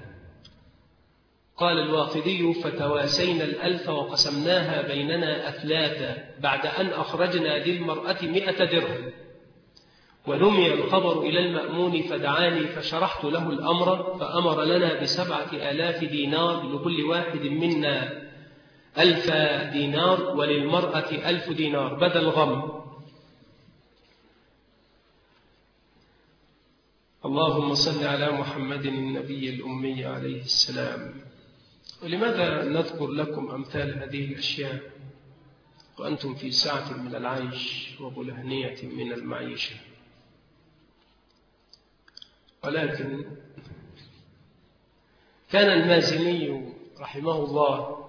قال الواقدي: فتواسينا 1000 وقسمناها بيننا أثلاثا، بعد أن أخرجنا للمرأة 100 درهم. ونمي الخبر إلى المأمون فدعاني، فشرحت له الأمر، فأمر لنا ب7,000 دينار، لكل واحد منا 1000 دينار، وللمرأة 1000 دينار بدل غم. اللهم صل على محمد النبي الأمي عليه السلام. ولماذا نذكر لكم أمثال هذه الأشياء وأنتم في سعة من العيش وبلهنية من المعيشة؟ ولكن كان المازني رحمه الله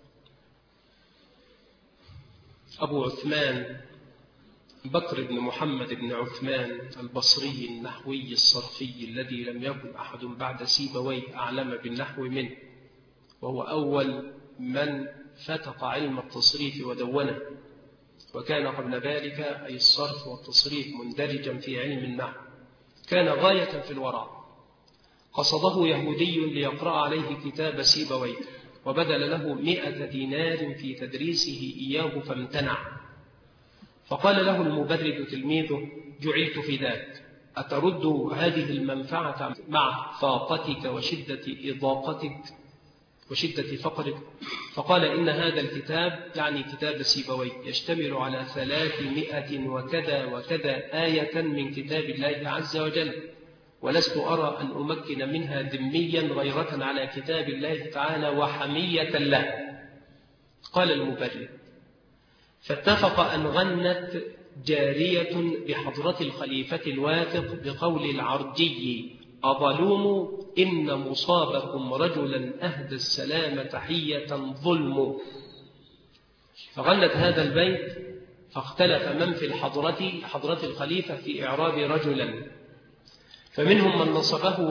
أبو عثمان بكر بن محمد بن عثمان البصري النحوي الصرفي، الذي لم يكن أحد بعد سيبويه أعلم بالنحو منه، وهو أول من فتق علم التصريف ودونه، وكان قبل ذلك أي الصرف والتصريف مندرجا في علم النحو. كان غاية في الورع. قصده يهودي ليقرأ عليه كتاب سيبويه، وبذل له 100 دينار في تدريسه إياه فامتنع. فقال له المبرد تلميذه: جعلت في ذاك، أترد هذه المنفعة مع فاقتك وشدة إضاقتك وشدة فقرك؟ فقال: إن هذا الكتاب، يعني كتاب سيبويه، يشتمل على 300 وكذا وكذا آية من كتاب الله عز وجل، ولست أرى أن أمكن منها ذميا غيرة على كتاب الله تعالى وحمية له. قال المبرد: فاتفق أن غنت جارية بحضرة الخليفة الواثق بقول العرجي: أظلوم إن مصابكم رجلا أهدى السلام تحية ظلم. فغنت هذا البيت، فاختلف من في حضرة الخليفة في إعراب رجلا، فمنهم من نصبه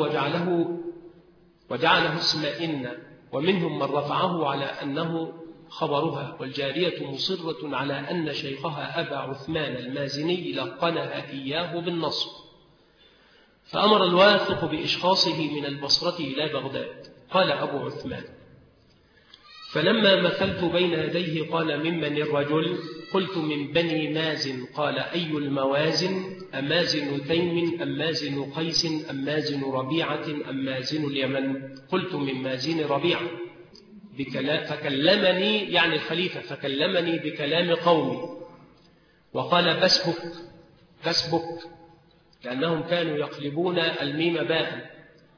وجعله اسم إن، ومنهم من رفعه على أنه خبرها، والجارية مصرة على أن شيخها أبا عثمان المازني لقنها إياه بالنصب. فأمر الواثق بإشخاصه من البصرة إلى بغداد. قال أبو عثمان: فلما مثلت بين يديه قال: ممن الرجل؟ قلت: من بني مازن. قال: أي الموازن؟ أمازن تيم أم مازن قيس أم مازن ربيعة أم مازن اليمن؟ قلت: من مازن ربيعة. فكلمني، يعني الخليفة، فكلمني بكلام قومي، وقال: بسهك بسبك، لأنهم كانوا يقلبون الميم باء.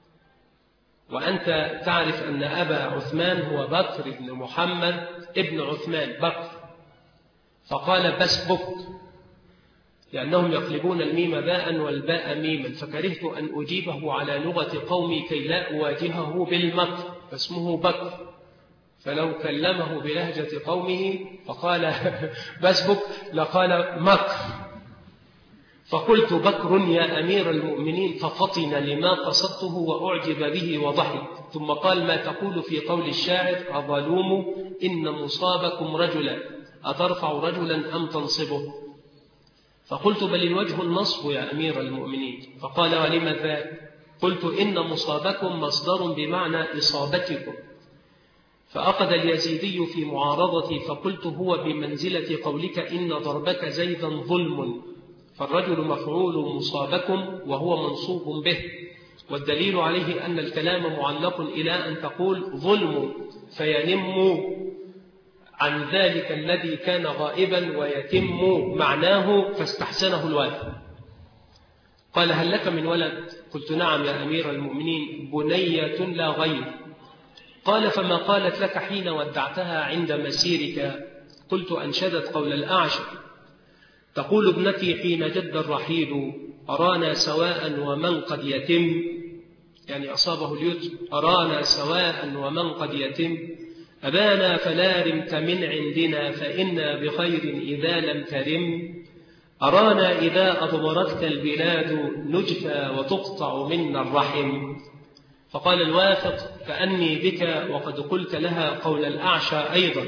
وأنت تعرف أن أبا عثمان هو بكر بن محمد ابن عثمان بكر، فقال بسبك لأنهم يقلبون الميم باء والباء ميما، فكرهت أن أجيبه على لغة قومي كي لا أواجهه بالمكر، فاسمه بكر. فلو كلمه بلهجة قومه فقال بسبك لقال مكر. فقلت بكر يا أمير المؤمنين، ففطن لما قصدته وأعجب به وضحك، ثم قال ما تقول في قول الشاعر أظلوم إن مصابكم رجلا أترفع رجلا أم تنصبه؟ فقلت بل الوجه النصب يا أمير المؤمنين. فقال ولم ذاك؟ قلت إن مصابكم مصدر بمعنى إصابتكم. فأخذ اليزيدي في معارضتي، فقلت هو بمنزلة قولك إن ضربك زيدا ظلم، فالرجل مفعول مصابكم وهو منصوب به، والدليل عليه أن الكلام معلق إلى أن تقول ظلم فينم عن ذلك الذي كان غائبا ويتم معناه، فاستحسنه الوالد. قال هل لك من ولد؟ قلت نعم يا أمير المؤمنين، بنية لا غير. قال فما قالت لك حين ودعتها عند مسيرك؟ قلت أنشدت قول الأعشر تقول ابنتي حين جد الرحيل أرانا سواء ومن قد يتم، يعني أصابه اليتم، أرانا سواء ومن قد يتم، أبانا فلا رمت من عندنا فإنا بخير إذا لم ترم، أرانا إذا أضمرتك البلاد نجفى وتقطع منا الرحم. فقال الواثق كأني بك وقد قلت لها قول الأعشى أيضا،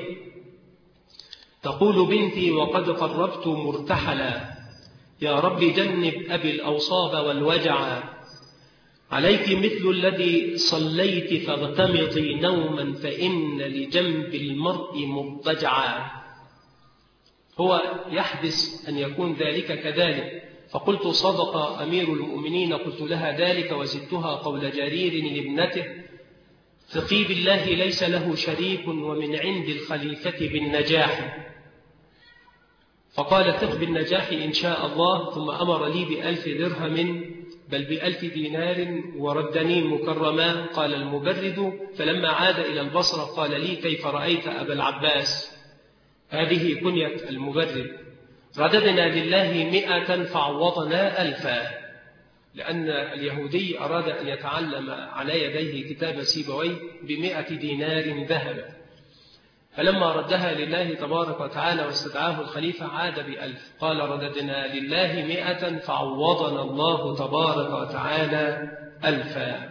تقول بنتي وقد قربت مرتحلا، يا رب جنب أبي الأوصاب والوجع، عليك مثل الذي صليت فاغتمطي نوما فإن لجنب المرء مضجعا. هو يحدث أن يكون ذلك كذلك. فقلت صدق أمير المؤمنين، قلت لها ذلك وزدتها قول جرير لابنته ثقي بالله ليس له شريك ومن عند الخليفة بالنجاح. فقال ثق بالنجاح إن شاء الله، ثم أمر لي ب1000 درهم بل ب1000 دينار وردني مكرما. قال المبرد فلما عاد إلى البصرة قال لي كيف رأيت أبا العباس؟ هذه كنية المبرد. رددنا لله 100 فعوضنا 1000، لأن اليهودي أراد أن يتعلم على يديه كتاب سيبويه ب100 دينار ذهبا، فلما ردها لله تبارك وتعالى واستدعاه الخليفة عاد ب1000. قال رددنا لله 100 فعوضنا الله تبارك وتعالى 1000.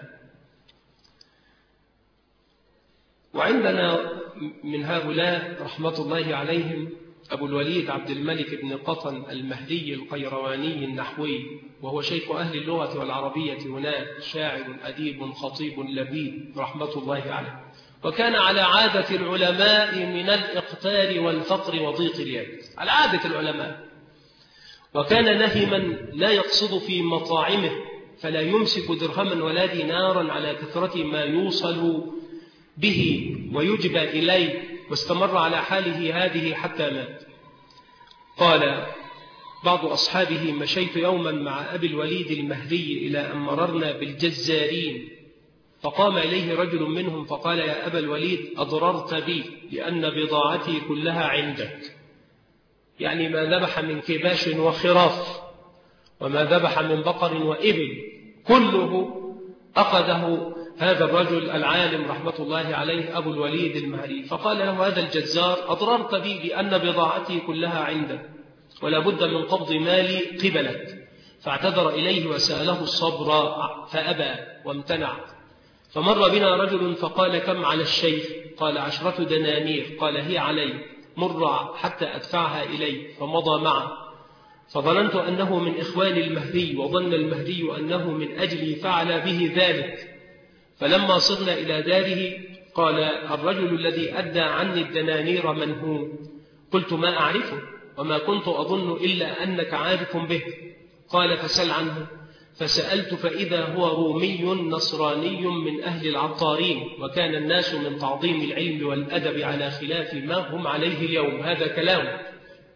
وعندنا من هؤلاء رحمة الله عليهم أبو الوليد عبد الملك بن قطن المهدي القيرواني النحوي، وهو شيخ أهل اللغة والعربية هناك، شاعر أديب خطيب لبيب رحمة الله عليه، وكان على عادة العلماء من الإقتار والفقر وضيق اليد، على عادة العلماء. وكان نهما لا يقصد في مطاعمه، فلا يمسك درهما ولا دينارا على كثرة ما يوصل به ويجبى إليه، واستمر على حاله هذه حتى مات. قال بعض أصحابه مشيت يوما مع أبي الوليد المهدي إلى أن مررنا بالجزارين، فقام إليه رجل منهم فقال يا أبا الوليد أضررت بي لأن بضاعتي كلها عندك، يعني ما ذبح من كباش وخراف وما ذبح من بقر وإبل كله أخذه هذا الرجل العالم رحمة الله عليه أبو الوليد المهدي. فقال له هذا الجزار أضررت بي لأن بضاعتي كلها عندك ولا بد من قبض مالي قبلك. فاعتذر إليه وسأله الصبر فأبى وامتنع. فمر بنا رجل فقال كم على الشيخ؟ قال 10 دنانير. قال هي علي، مر حتى أدفعها إليه. فمضى معه، فظننت أنه من إخوان المهدي، وظن المهدي أنه من أجلي فعل به ذلك. فلما صرنا إلى داره قال الرجل الذي أدى عني الدنانير من هو؟ قلت ما أعرفه وما كنت أظن إلا أنك عارف به. قال فسل عنه. فسألت فإذا هو رومي نصراني من أهل العطارين، وكان الناس من تعظيم العلم والأدب على خلاف ما هم عليه اليوم. هذا كلام.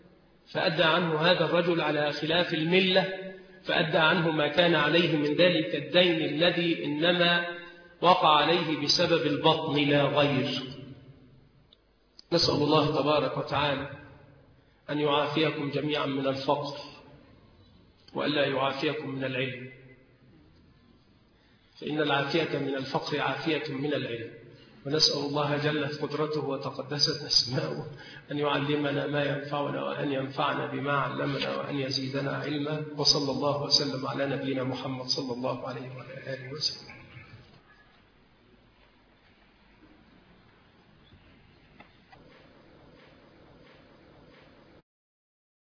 فأدى عنه هذا الرجل على خلاف الملة، فأدى عنه ما كان عليه من ذلك الدين الذي إنما وقع عليه بسبب البطن لا غير. نسأل الله تبارك وتعالى أن يعافيكم جميعا من الفقر وألا يعافيكم من العلم، فإن العافية من الفقر عافية من العلم. ونسأل الله جلت قدرته وتقدست أسماؤه أن يعلمنا ما ينفعنا وأن ينفعنا بما علمنا وأن يزيدنا علما. وصلى الله وسلم على نبينا محمد صلى الله عليه وعلى آله وسلم.